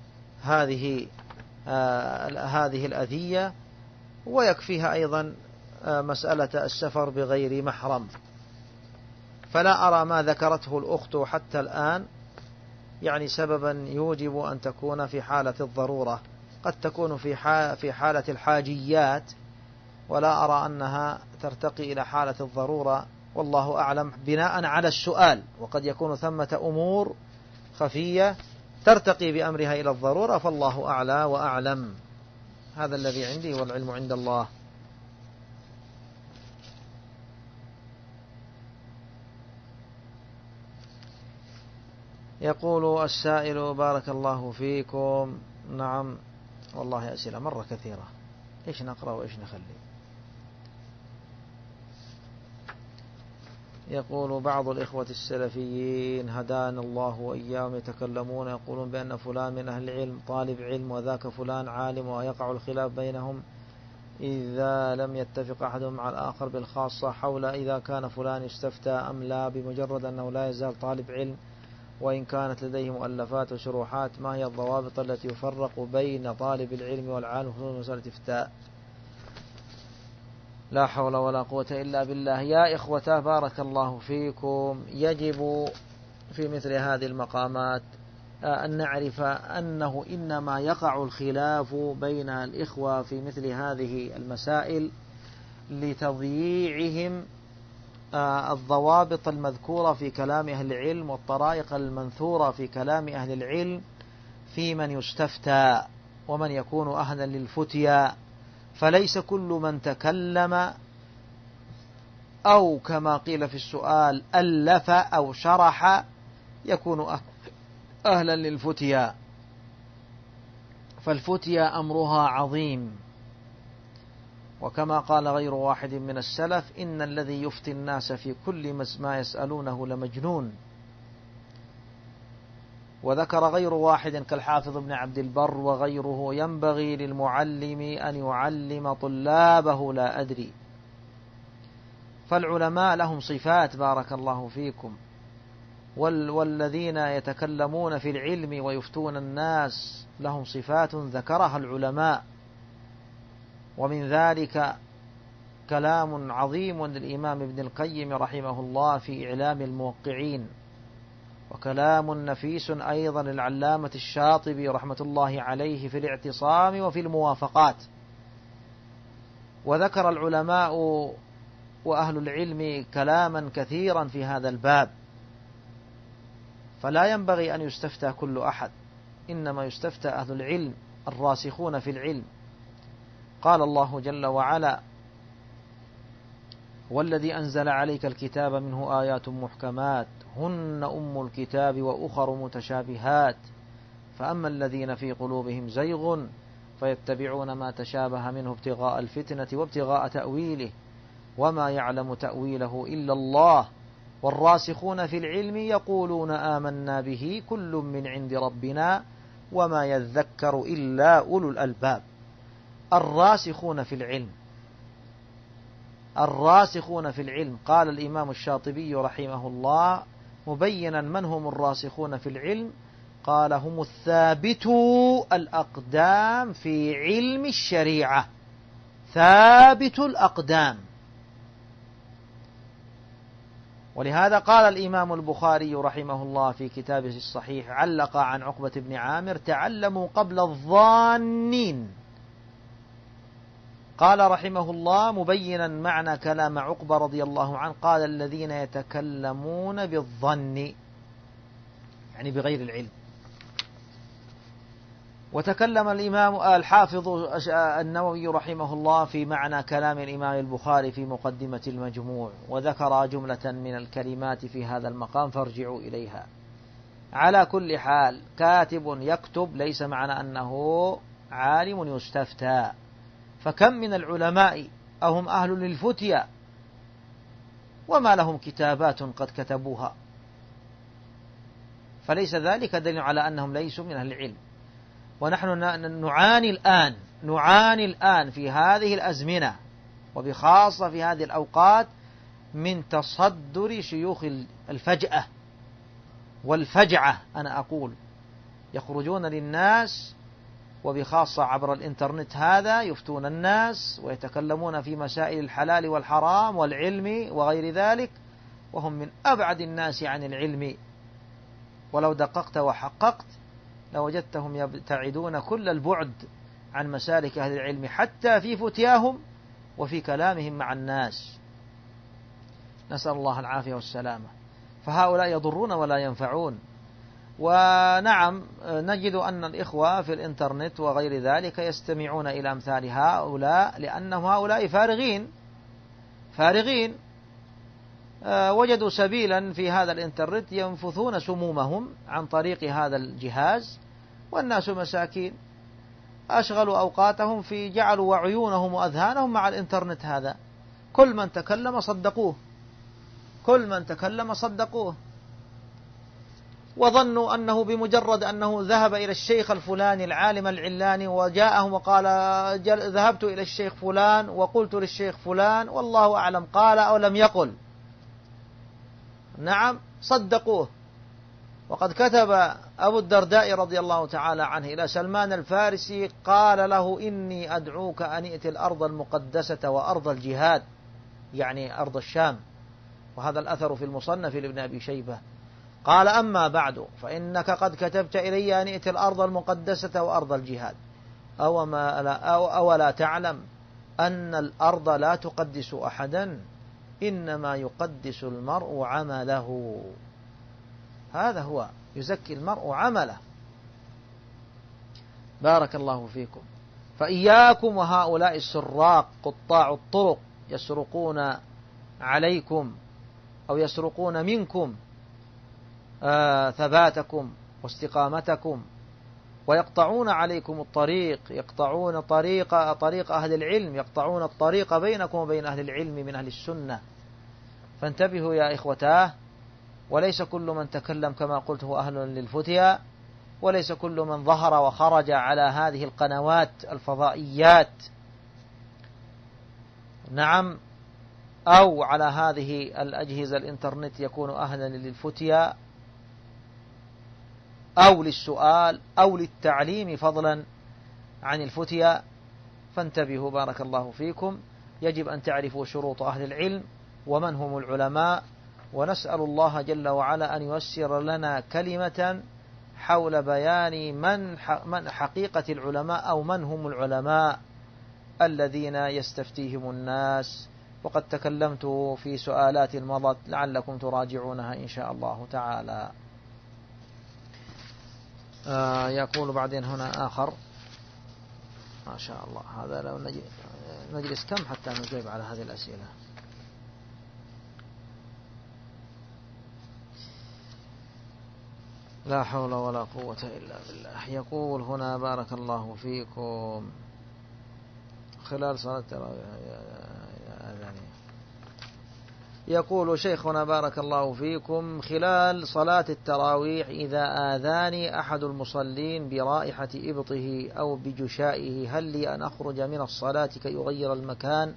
هذه الأذية، ويكفيها أيضا مسألة السفر بغير محرم. فلا أرى ما ذكرته الأخت حتى الآن يعني سببا يوجب أن تكون في حالة الضرورة. قد تكون في حالة الحاجيات، ولا أرى أنها ترتقي إلى حالة الضرورة، والله أعلم، بناء على السؤال. وقد يكون ثمة أمور خفية ترتقي بأمرها إلى الضرورة، فالله أعلى وأعلم. هذا الذي عندي والعلم عند الله. يقول السائل: بارك الله فيكم. نعم والله أسئلة مرة كثيرة، إيش نقرأ وإيش نخلي؟ يقول بعض الإخوة السلفيين هدانا الله وإياهم يتكلمون يقولون بأن فلان من أهل العلم طالب علم وذاك فلان عالم، ويقع الخلاف بينهم إذا لم يتفق أحدهم مع الآخر بالخاصة حول إذا كان فلان استفتى أم لا، بمجرد أنه لا يزال طالب علم وإن كانت لديه مؤلفات وشروحات. ما هي الضوابط التي يفرق بين طالب العلم والعالم خصوصا مسألة إفتاء؟ لا حول ولا قوة إلا بالله. يا إخوة بارك الله فيكم، يجب في مثل هذه المقامات أن نعرف أنه إنما يقع الخلاف بين الإخوة في مثل هذه المسائل لتضييعهم الضوابط المذكورة في كلام أهل العلم والطرائق المنثورة في كلام أهل العلم في من يستفتى ومن يكون أهلا للفتيا. فليس كل من تكلم أو كما قيل في السؤال ألف أو شرح يكون أهلا للفتيا، فالفتيا أمرها عظيم. وكما قال غير واحد من السلف: إن الذي يفتي الناس في كل ما يسألونه لمجنون. وذكر غير واحد كالحافظ ابن عبد البر وغيره: ينبغي للمعلم أن يعلم طلابه لا أدري. فالعلماء لهم صفات بارك الله فيكم، والذين يتكلمون في العلم ويفتون الناس لهم صفات ذكرها العلماء. ومن ذلك كلام عظيم للإمام ابن القيم رحمه الله في إعلام الموقعين، وكلام نفيس أيضا للعلامة الشاطبي رحمة الله عليه في الاعتصام وفي الموافقات. وذكر العلماء وأهل العلم كلاما كثيرا في هذا الباب، فلا ينبغي أن يستفتى كل أحد، إنما يستفتى أهل العلم الراسخون في العلم. قال الله جل وعلا: والذي أنزل عليك الكتاب منه آيات محكمات هن أم الكتاب وأخر متشابهات فأما الذين في قلوبهم زيغ فيتبعون ما تشابه منه ابتغاء الفتنة وابتغاء تأويله وما يعلم تأويله إلا الله والراسخون في العلم يقولون آمنا به كل من عند ربنا وما يذكر إلا أولو الألباب. الراسخون في العلم، الراسخون في العلم. قال الإمام الشاطبي رحمه الله مبينا من هم الراسخون في العلم، قال: هم الثابتو الأقدام في علم الشريعة، ثابت الأقدام. ولهذا قال الإمام البخاري رحمه الله في كتابه الصحيح علق عن عقبة بن عامر: تعلموا قبل الظانين. قال رحمه الله مبينا معنى كلام عقبة رضي الله عنه، قال: الذين يتكلمون بالظن، يعني بغير العلم. وتكلم الإمام الحافظ النووي رحمه الله في معنى كلام الإمام البخاري في مقدمة المجموع، وذكر جملة من الكلمات في هذا المقام فارجعوا إليها. على كل حال، كاتب يكتب ليس معنى أنه عالم يستفتى، فكم من العلماء أهم أهل للفتيا وما لهم كتابات قد كتبوها، فليس ذلك دليل على أنهم ليسوا من أهل العلم. ونحن نعاني الآن في هذه الأزمنة، وبخاصة في هذه الأوقات، من تصدر شيوخ الفجأة والفجعة. أنا أقول يخرجون للناس، وبخاصة عبر الإنترنت هذا، يفتون الناس ويتكلمون في مسائل الحلال والحرام والعلم وغير ذلك، وهم من أبعد الناس عن العلم. ولو دققت وحققت لوجدتهم يبتعدون كل البعد عن مسالك أهل العلم، حتى في فتياهم وفي كلامهم مع الناس. نسأل الله العافية والسلامة. فهؤلاء يضرون ولا ينفعون. ونعم، نجد أن الإخوة في الإنترنت وغير ذلك يستمعون إلى أمثال هؤلاء، لأنهم هؤلاء فارغين وجدوا سبيلا في هذا الإنترنت ينفثون سمومهم عن طريق هذا الجهاز، والناس مساكين أشغلوا أوقاتهم في جعلوا وعيونهم وأذهانهم مع الإنترنت هذا. كل من تكلم صدقوه، وظنوا أنه بمجرد أنه ذهب إلى الشيخ الفلاني العالم العلاني وجاءهم وقال: ذهبت إلى الشيخ فلان وقلت للشيخ فلان والله أعلم قال أو لم يقل. نعم، صدقوه. وقد كتب أبو الدرداء رضي الله تعالى عنه إلى سلمان الفارسي، قال له: إني أدعوك أن ائتي الأرض المقدسة وأرض الجهاد، يعني أرض الشام. وهذا الأثر في المصنف لابن أبي شيبة. قال: أما بعد، فإنك قد كتبت إلي أن ائتي الأرض المقدسة وأرض الجهاد، أولا تعلم أن الأرض لا تقدس أحدا، إنما يقدس المرء عمله. هذا هو، يزكي المرء عمله. بارك الله فيكم. فإياكم وهؤلاء السراق قطاع الطرق يسرقون عليكم أو يسرقون منكم ثباتكم واستقامتكم، ويقطعون عليكم الطريق، يقطعون طريق أهل العلم، يقطعون الطريق بينكم وبين أهل العلم من أهل السنة. فانتبهوا يا إخوتاه. وليس كل من تكلم كما قلت هو أهل للفتيا، وليس كل من ظهر وخرج على هذه القنوات الفضائيات، نعم، أو على هذه الأجهزة الإنترنت يكون أهلا للفتيا أو للسؤال أو للتعليم فضلا عن الفتيا. فانتبهوا بارك الله فيكم. يجب أن تعرفوا شروط أهل العلم ومن هم العلماء، ونسأل الله جل وعلا أن ييسر لنا كلمة حول بيان من حقيقة العلماء أو من هم العلماء الذين يستفتيهم الناس. وقد تكلمت في سؤالات مضت، لعلكم تراجعونها إن شاء الله تعالى. يقول بعدين هنا آخر، ما شاء الله، هذا لو نجلس كم حتى نجيب على هذه الأسئلة. لا حول ولا قوة إلا بالله. يقول هنا بارك الله فيكم: خلال صلاة التراويح، يقول شيخنا بارك الله فيكم: خلال صلاة التراويح إذا آذاني أحد المصلين برائحة إبطه أو بجشائه، هل لي أن أخرج من الصلاة كي يغير المكان؟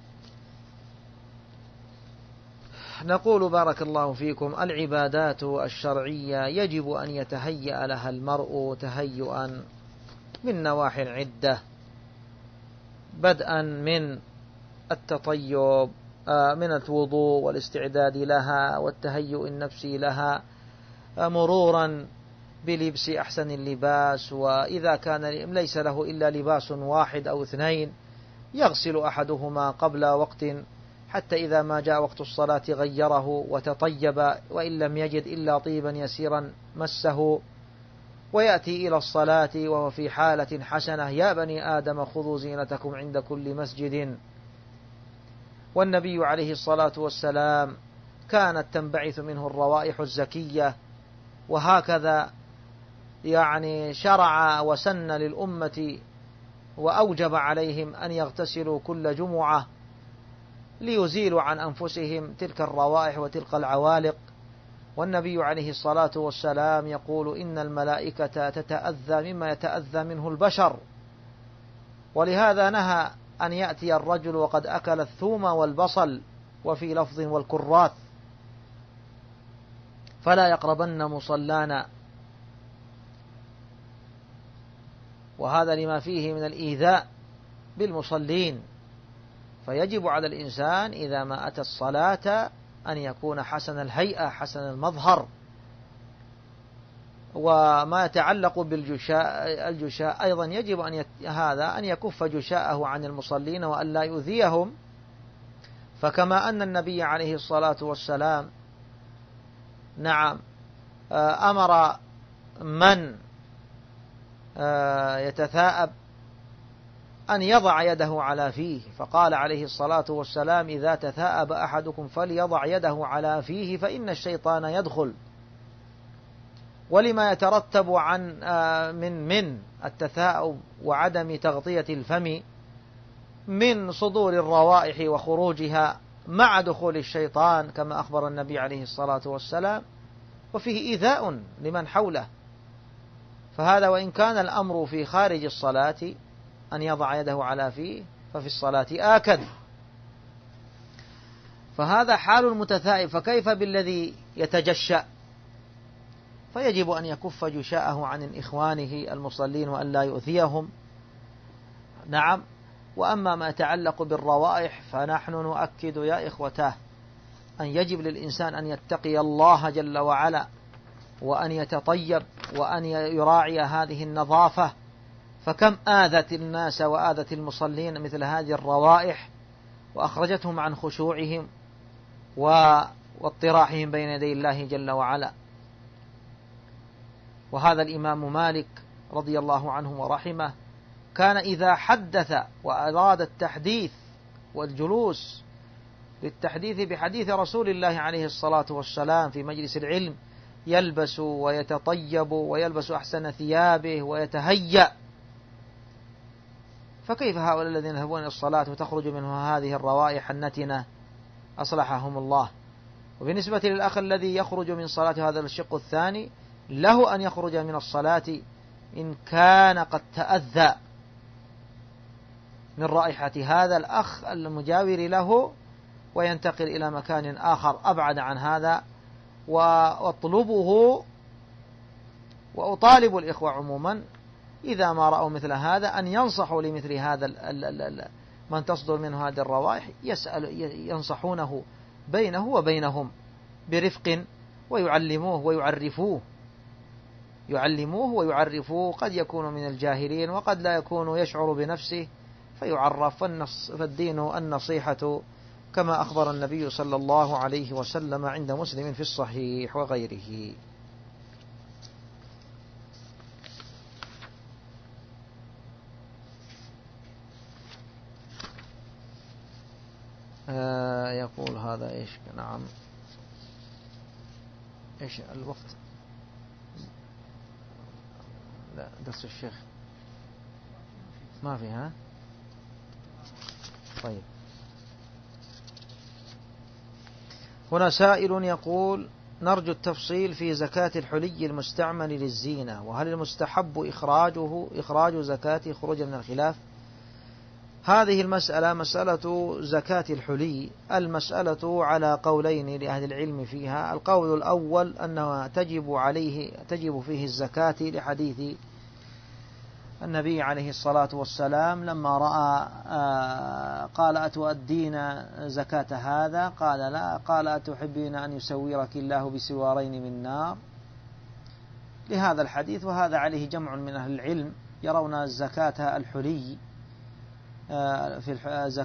نقول بارك الله فيكم: العبادات الشرعية يجب أن يتهيأ لها المرء تهيئا من نواحي عدة، بدءا من التطيب من الوضوء والاستعداد لها والتهيؤ النفسي لها، مرورا بلبس أحسن اللباس، وإذا كان ليس له إلا لباس واحد أو اثنين يغسل أحدهما قبل وقت، حتى إذا ما جاء وقت الصلاة غيره وتطيب، وإن لم يجد إلا طيبا يسيرا مسه، ويأتي إلى الصلاة وهو في حالة حسنة. يا بني آدم خذوا زينتكم عند كل مسجد. والنبي عليه الصلاة والسلام كانت تنبعث منه الروائح الزكية، وهكذا يعني شرع وسن للأمة وأوجب عليهم أن يغتسلوا كل جمعة ليزيلوا عن أنفسهم تلك الروائح وتلك العوالق. والنبي عليه الصلاة والسلام يقول إن الملائكة تتأذى مما يتأذى منه البشر، ولهذا نهى أن يأتي الرجل وقد أكل الثوم والبصل، وفي لفظ والكراث، فلا يقربن مصلانا، وهذا لما فيه من الإيذاء بالمصلين. فيجب على الإنسان إذا ما أتى الصلاة أن يكون حسن الهيئة حسن المظهر. وما يتعلق بالجشاء أيضا يجب أن يكف جشاءه عن المصلين وأن لا يؤذيهم. فكما أن النبي عليه الصلاة والسلام أمر من يتثاءب أن يضع يده على فيه، فقال عليه الصلاة والسلام إذا تثاءب أحدكم فليضع يده على فيه فإن الشيطان يدخل. ولما يترتب عن من التثاؤب وعدم تغطية الفم من صدور الروائح وخروجها مع دخول الشيطان كما أخبر النبي عليه الصلاة والسلام، وفيه إيذاء لمن حوله. فهذا وإن كان الأمر في خارج الصلاة أن يضع يده على فيه، ففي الصلاة آكد. فهذا حال المتثائب، فكيف بالذي يتجشأ؟ فيجب أن يكف جشاءه عن إخوانه المصلين وأن لا يؤذيهم. وأما ما يتعلق بالروائح فنحن نؤكد يا إخوته أن يجب للإنسان أن يتقي الله جل وعلا، وأن يتطيب، وأن يراعي هذه النظافة. فكم آذت الناس وآذت المصلين مثل هذه الروائح، وأخرجتهم عن خشوعهم واضطراحهم بين يدي الله جل وعلا. وهذا الإمام مالك رضي الله عنه ورحمه كان إذا حدث وأراد التحديث والجلوس للتحديث بحديث رسول الله عليه الصلاة والسلام في مجلس العلم يلبس ويتطيب ويلبس أحسن ثيابه ويتهيأ. فكيف هؤلاء الذين يذهبون إلى الصلاة وتخرج منه هذه الروائح النتنة أصلحهم الله؟ وبالنسبة للأخ الذي يخرج من صلاة، هذا الشق الثاني، له أن يخرج من الصلاة إن كان قد تأذى من رائحة هذا الأخ المجاور له وينتقل إلى مكان آخر أبعد عن هذا. وأطلبه وأطالب الإخوة عموما إذا ما رأوا مثل هذا أن ينصحوا لمثل هذا من تصدر منه هذه الروائح، ينصحونه بينه وبينهم برفق، ويعلموه ويعرفوه. قد يكون من الجاهلين وقد لا يكون يشعر بنفسه فيعرف. فالدين النصيحة كما أخبر النبي صلى الله عليه وسلم عند مسلم في الصحيح وغيره. يقول هذا إيش؟ إيش الوقت؟ لا، درس الشيخ ما في. ها طيب. هنا سائل يقول نرجو التفصيل في زكاة الحلي المستعمل للزينة، وهل المستحب إخراج زكاة خروجا من الخلاف؟ هذه المسألة مسألة زكاة الحلي، المسألة على قولين لأهل العلم فيها. القول الأول أنها تجب فيه الزكاة لحديث النبي عليه الصلاة والسلام لما رأى قال أتؤدين زكاة هذا؟ قال لا. قال أتحبين أن يسويرك الله بسوارين من نار؟ لهذا الحديث. وهذا عليه جمع من أهل العلم يرون الزكاة الحلي في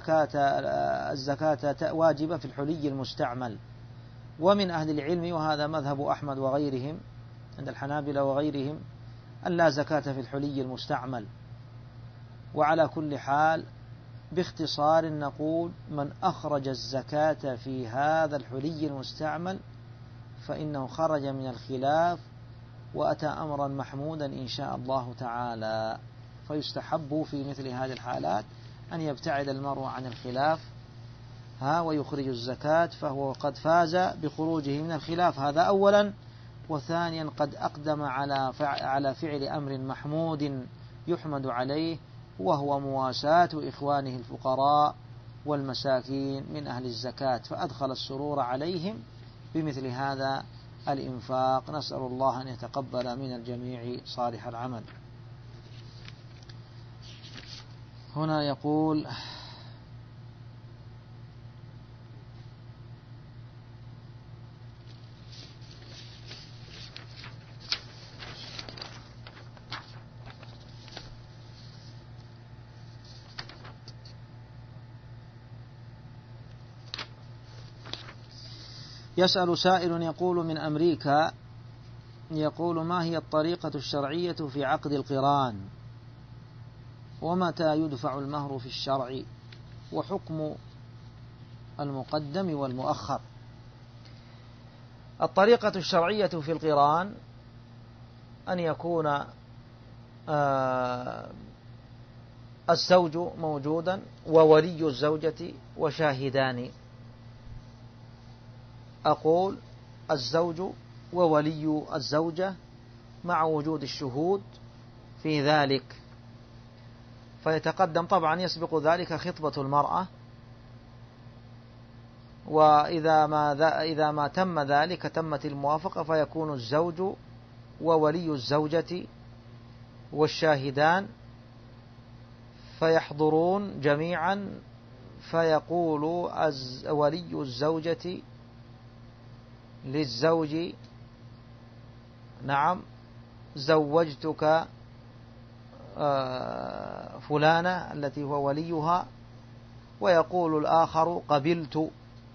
الزكاة واجبة في الحلي المستعمل. ومن أهل العلم وهذا مذهب أحمد وغيرهم عند الحنابلة وغيرهم أن لا زكاة في الحلي المستعمل. وعلى كل حال باختصار نقول من أخرج الزكاة في هذا الحلي المستعمل فإنه خرج من الخلاف وأتى أمرا محمودا إن شاء الله تعالى. فيستحب في مثل هذه الحالات أن يبتعد المرء عن الخلاف ويخرج الزكاة، فهو قد فاز بخروجه من الخلاف. هذا أولا. وثانيا قد أقدم على فعل أمر محمود يحمد عليه، وهو مواساة إخوانه الفقراء والمساكين من أهل الزكاة، فأدخل السرور عليهم بمثل هذا الإنفاق. نسأل الله أن يتقبل من الجميع صالح العمل. هنا يقول يسأل سائل يقول من أمريكا، يقول ما هي الطريقة الشرعية في عقد القران؟ ومتى يدفع المهر في الشرع؟ وحكم المقدم والمؤخر؟ الطريقة الشرعية في القران أن يكون الزوج موجودا وولي الزوجة وشاهدان. أقول الزوج وولي الزوجة مع وجود الشهود في ذلك، فيتقدم طبعا يسبق ذلك خطبة المرأة، وإذا ما تم ذلك تمت الموافقة، فيكون الزوج وولي الزوجة والشاهدان فيحضرون جميعا، فيقول ولي الزوجة للزوج نعم زوجتك فلانة التي هو وليها، ويقول الآخر قبلت،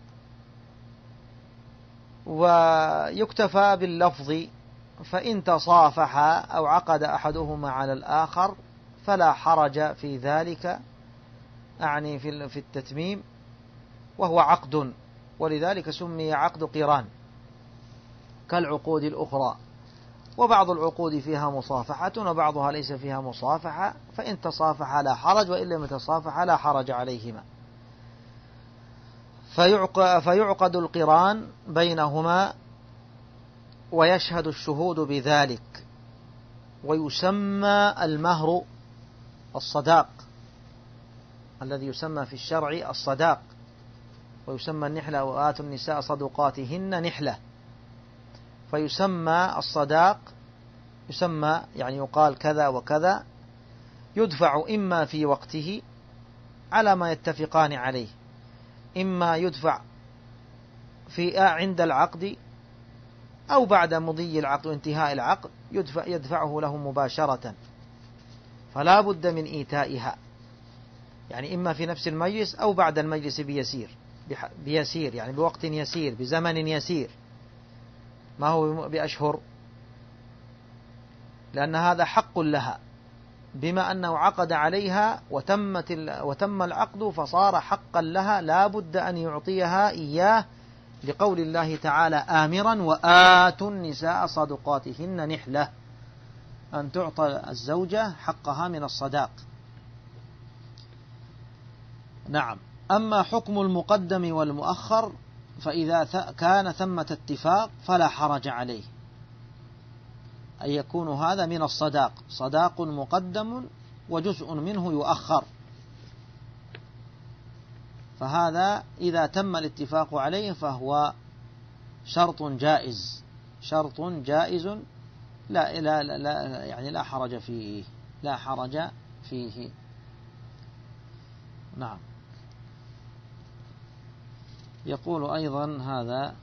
ويكتفى باللفظ. فإن تصافح أو عقد أحدهما على الآخر فلا حرج في ذلك، أعني في التتميم، وهو عقد، ولذلك سمي عقد قران كالعقود الأخرى. وبعض العقود فيها مصافحة وبعضها ليس فيها مصافحة، فإن تصافح لا حرج، وإن لم يتصافح لا حرج عليهما. فيعقد القران بينهما ويشهد الشهود بذلك، ويسمى المهر الصداق الذي يسمى في الشرع الصداق، ويسمى النحلة وآتوا النساء صدقاتهن نحلة. فيسمى الصداق، يسمى يعني يقال كذا وكذا، يدفع إما في وقته على ما يتفقان عليه، إما يدفع عند العقد أو بعد مضي العقد وانتهاء العقد يدفعه له مباشرة، فلا بد من إيتائها، يعني إما في نفس المجلس أو بعد المجلس بيسير يعني بوقت يسير بزمن يسير، ما هو بأشهر، لأن هذا حق لها بما أنه عقد عليها وتم العقد فصار حقا لها، لا بد أن يعطيها إياه، لقول الله تعالى آمرا وآتوا النساء صدقاتهن نحلة، أن تعطى الزوجة حقها من الصداق. نعم. أما حكم المقدم والمؤخر فإذا كان ثمة اتفاق فلا حرج عليه، أن يكون هذا من الصداق، صداق مقدم وجزء منه يؤخر، فهذا إذا تم الاتفاق عليه فهو شرط جائز، شرط جائز لا يعني لا حرج فيه. لا حرج فيه. نعم. يقول أيضا هذا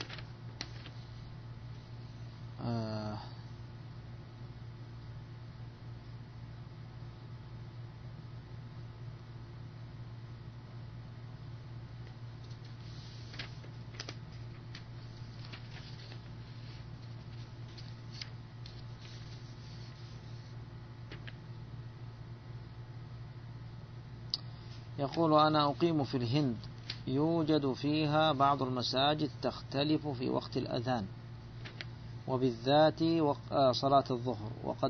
يقول أنا أقيم في الهند، يوجد فيها بعض المساجد تختلف في وقت الأذان، وبالذات صلاة الظهر، وقد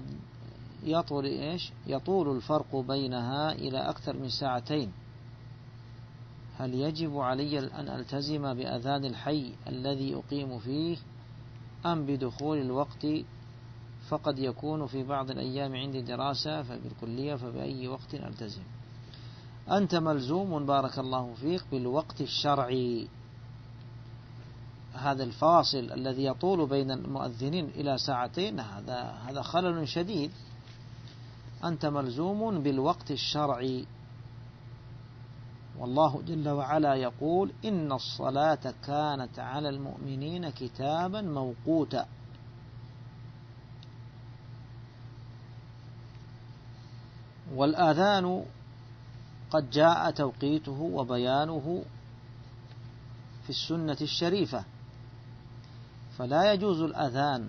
يطول الفرق بينها إلى أكثر من ساعتين. هل يجب علي أن ألتزم بأذان الحي الذي أقيم فيه أم بدخول الوقت؟ فقد يكون في بعض الأيام عندي دراسة فبالكلية، فبأي وقت ألتزم؟ أنت ملزوم بارك الله فيك بالوقت الشرعي. هذا الفاصل الذي يطول بين المؤذنين إلى ساعتين هذا خلل شديد. أنت ملزوم بالوقت الشرعي، والله جل وعلا يقول إن الصلاة كانت على المؤمنين كتابا موقوتا. والآذان قد جاء توقيته وبيانه في السنة الشريفة، فلا يجوز الأذان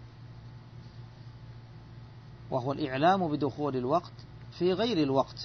وهو الإعلام بدخول الوقت في غير الوقت.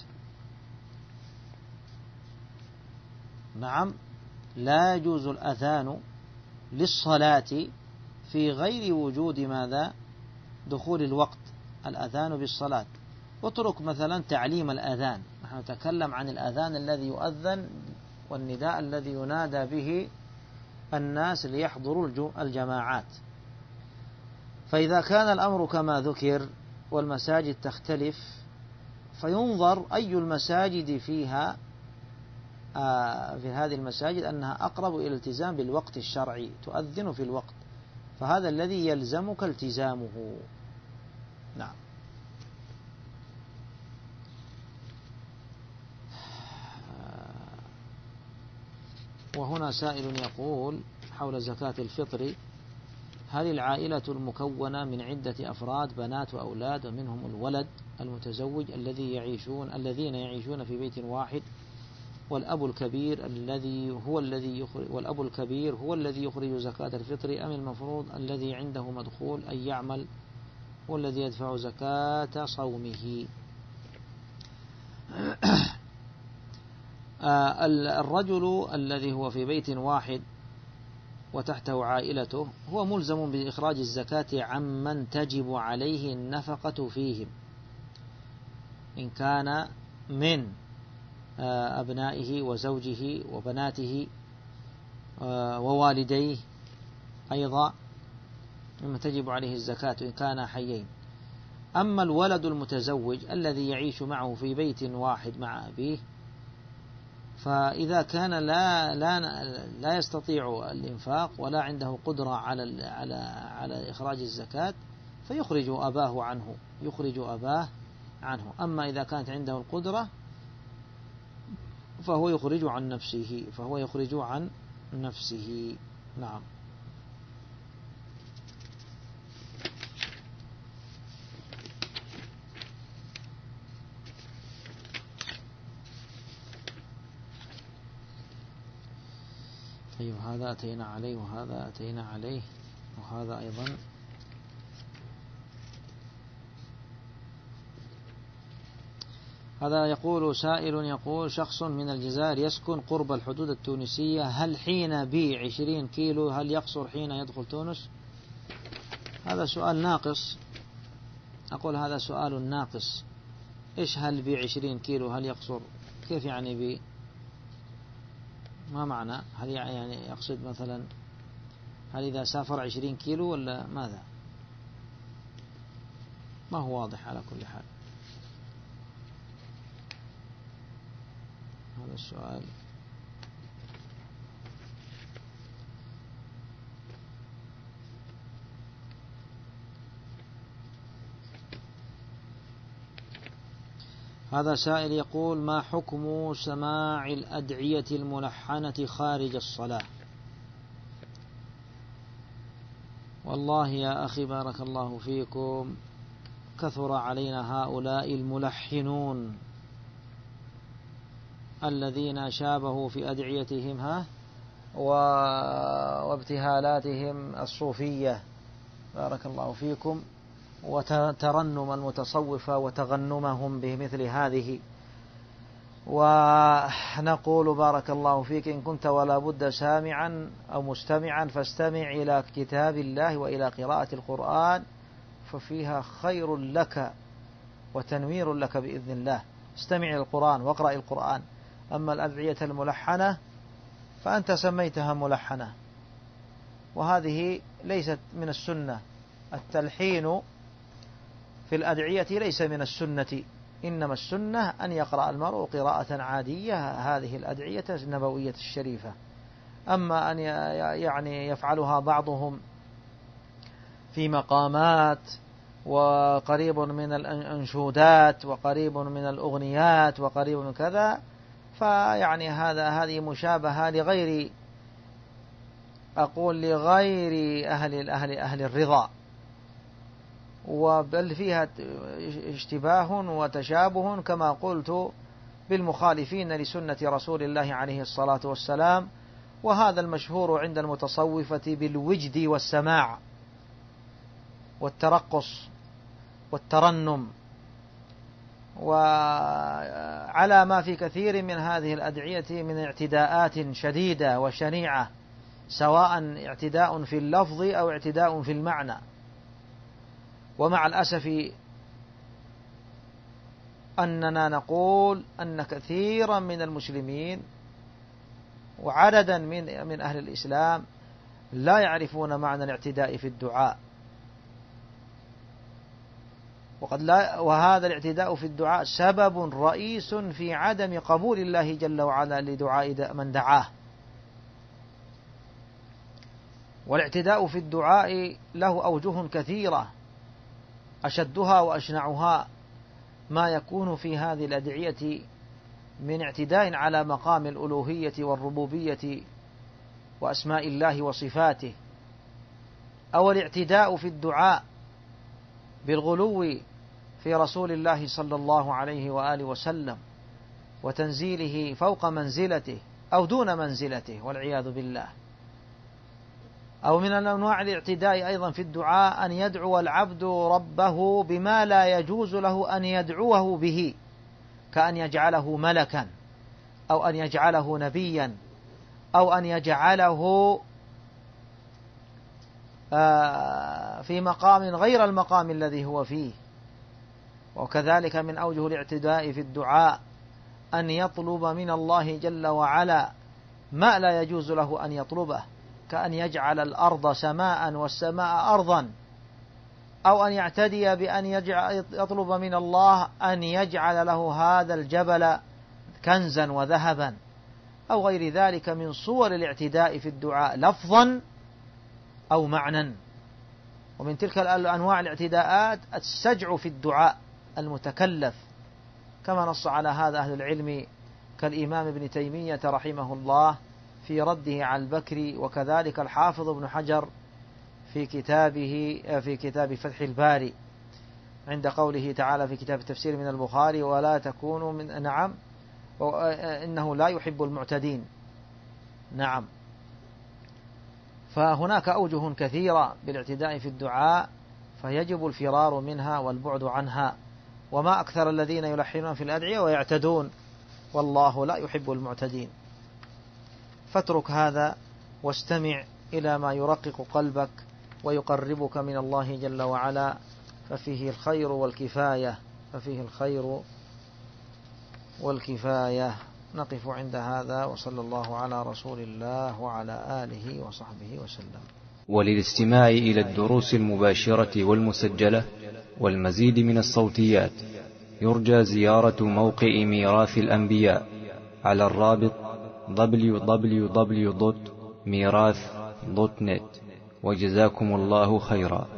نعم، لا يجوز الأذان للصلاة في غير وجود ماذا؟ دخول الوقت، الأذان بالصلاة. اترك مثلا تعليم الأذان، نحن نتكلم عن الأذان الذي يؤذن والنداء الذي ينادى به الناس ليحضروا الجماعات. فإذا كان الأمر كما ذكر والمساجد تختلف، فينظر أي المساجد فيها في هذه المساجد أنها أقرب إلى الالتزام بالوقت الشرعي، تؤذن في الوقت، فهذا الذي يلزمك التزامه. نعم. وهنا سائل يقول حول زكاة الفطر: هل العائلة المكونة من عدة أفراد بنات وأولاد ومنهم الولد المتزوج الذين يعيشون في بيت واحد، والأب الكبير هو الذي يخرج زكاة الفطر، أم المفروض الذي عنده مدخول أن يعمل هو الذي يدفع زكاة صومه؟ الرجل الذي هو في بيت واحد وتحته عائلته هو ملزم بإخراج الزكاة عمن تجب عليه النفقة فيهم، إن كان من أبنائه وزوجه وبناته ووالديه، أيضا مما تجب عليه الزكاة إن كان حيين. أما الولد المتزوج الذي يعيش معه في بيت واحد مع أبيه، فإذا كان لا يستطيع الإنفاق ولا عنده قدرة على إخراج الزكاة، فيخرج أباه عنه. أما إذا كانت عنده القدرة فهو يخرج عن نفسه. نعم. طيب، هذا أتينا عليه وهذا أتينا عليه وهذا أيضا. هذا يقول سائل يقول: شخص من الجزائر يسكن قرب الحدود التونسية، هل حين بيع 20 كيلو هل يقصر حين يدخل تونس؟ هذا سؤال ناقص. أقول هذا سؤال ناقص. إيش هل بيع 20 كيلو هل يقصر؟ كيف يعني ما معنى؟ هل يعني يقصد مثلا هل إذا سافر 20 كيلو ولا ماذا؟ ما هو واضح على كل حال هذا السؤال. هذا سائل يقول: ما حكم سماع الأدعية الملحنة خارج الصلاة؟ والله يا أخي بارك الله فيكم، كثر علينا هؤلاء الملحنون الذين شابهوا في أدعيتهم وابتهالاتهم الصوفية، بارك الله فيكم، وترنم المتصوفة وتغنمهم بمثل هذه. ونقول بارك الله فيك: إن كنت ولا بد سامعا أو مستمعا فاستمع إلى كتاب الله وإلى قراءة القرآن، ففيها خير لك وتنوير لك بإذن الله. استمع إلى القرآن واقرأ القرآن. أما الأدعية الملحنة فأنت سميتها ملحنة، وهذه ليست من السنة. التلحين في الأدعية ليس من السنة، إنما السنة أن يقرأ المرء قراءة عادية هذه الأدعية النبوية الشريفة. أما أن يعني يفعلها بعضهم في مقامات وقريب من الأنشودات وقريب من الأغنيات وقريب من كذا، فيعني هذه مشابهة لغير أهل الرضا، وبل فيها اشتباه وتشابه كما قلت بالمخالفين لسنة رسول الله عليه الصلاة والسلام. وهذا المشهور عند المتصوفة بالوجد والسماع والترقص والترنم، وعلى ما في كثير من هذه الأدعية من اعتداءات شديدة وشنيعة، سواء اعتداء في اللفظ أو اعتداء في المعنى. ومع الأسف أننا نقول أن كثيرا من المسلمين وعددا من أهل الإسلام لا يعرفون معنى الاعتداء في الدعاء، وهذا الاعتداء في الدعاء سبب رئيس في عدم قبول الله جل وعلا لدعاء من دعاه. والاعتداء في الدعاء له أوجه كثيرة، أشدها وأشنعها ما يكون في هذه الأدعية من اعتداء على مقام الألوهية والربوبية وأسماء الله وصفاته، أو الاعتداء في الدعاء بالغلو في رسول الله صلى الله عليه وآله وسلم وتنزيله فوق منزلته أو دون منزلته والعياذ بالله. أو من أنواع الاعتداء أيضا في الدعاء أن يدعو العبد ربه بما لا يجوز له أن يدعوه به، كأن يجعله ملكا أو أن يجعله نبيا أو أن يجعله في مقام غير المقام الذي هو فيه. وكذلك من أوجه الاعتداء في الدعاء أن يطلب من الله جل وعلا ما لا يجوز له أن يطلبه، كأن يجعل الأرض سماء والسماء أرضا، أو أن يعتدي بأن يطلب من الله أن يجعل له هذا الجبل كنزا وذهبا، أو غير ذلك من صور الاعتداء في الدعاء لفظا أو معنى. ومن تلك الأنواع الاعتداءات السجع في الدعاء المتكلف، كما نص على هذا أهل العلم كالإمام ابن تيمية رحمه الله في رده على البكري، وكذلك الحافظ ابن حجر في كتاب فتح الباري عند قوله تعالى في كتاب التفسير من البخاري: ولا تكونوا من نعم إنه لا يحب المعتدين. نعم. فهناك أوجه كثيرة بالاعتداء في الدعاء، فيجب الفرار منها والبعد عنها. وما أكثر الذين يلحنون في الأدعية ويعتدون، والله لا يحب المعتدين. فاترك هذا واستمع إلى ما يرقق قلبك ويقربك من الله جل وعلا، ففيه الخير والكفاية. نقف عند هذا، وصلى الله على رسول الله وعلى آله وصحبه وسلم. وللاستماع إلى الدروس المباشرة والمسجلة والمزيد من الصوتيات يرجى زيارة موقع ميراث الأنبياء على الرابط www.mirath.net. وجزاكم الله خيرا.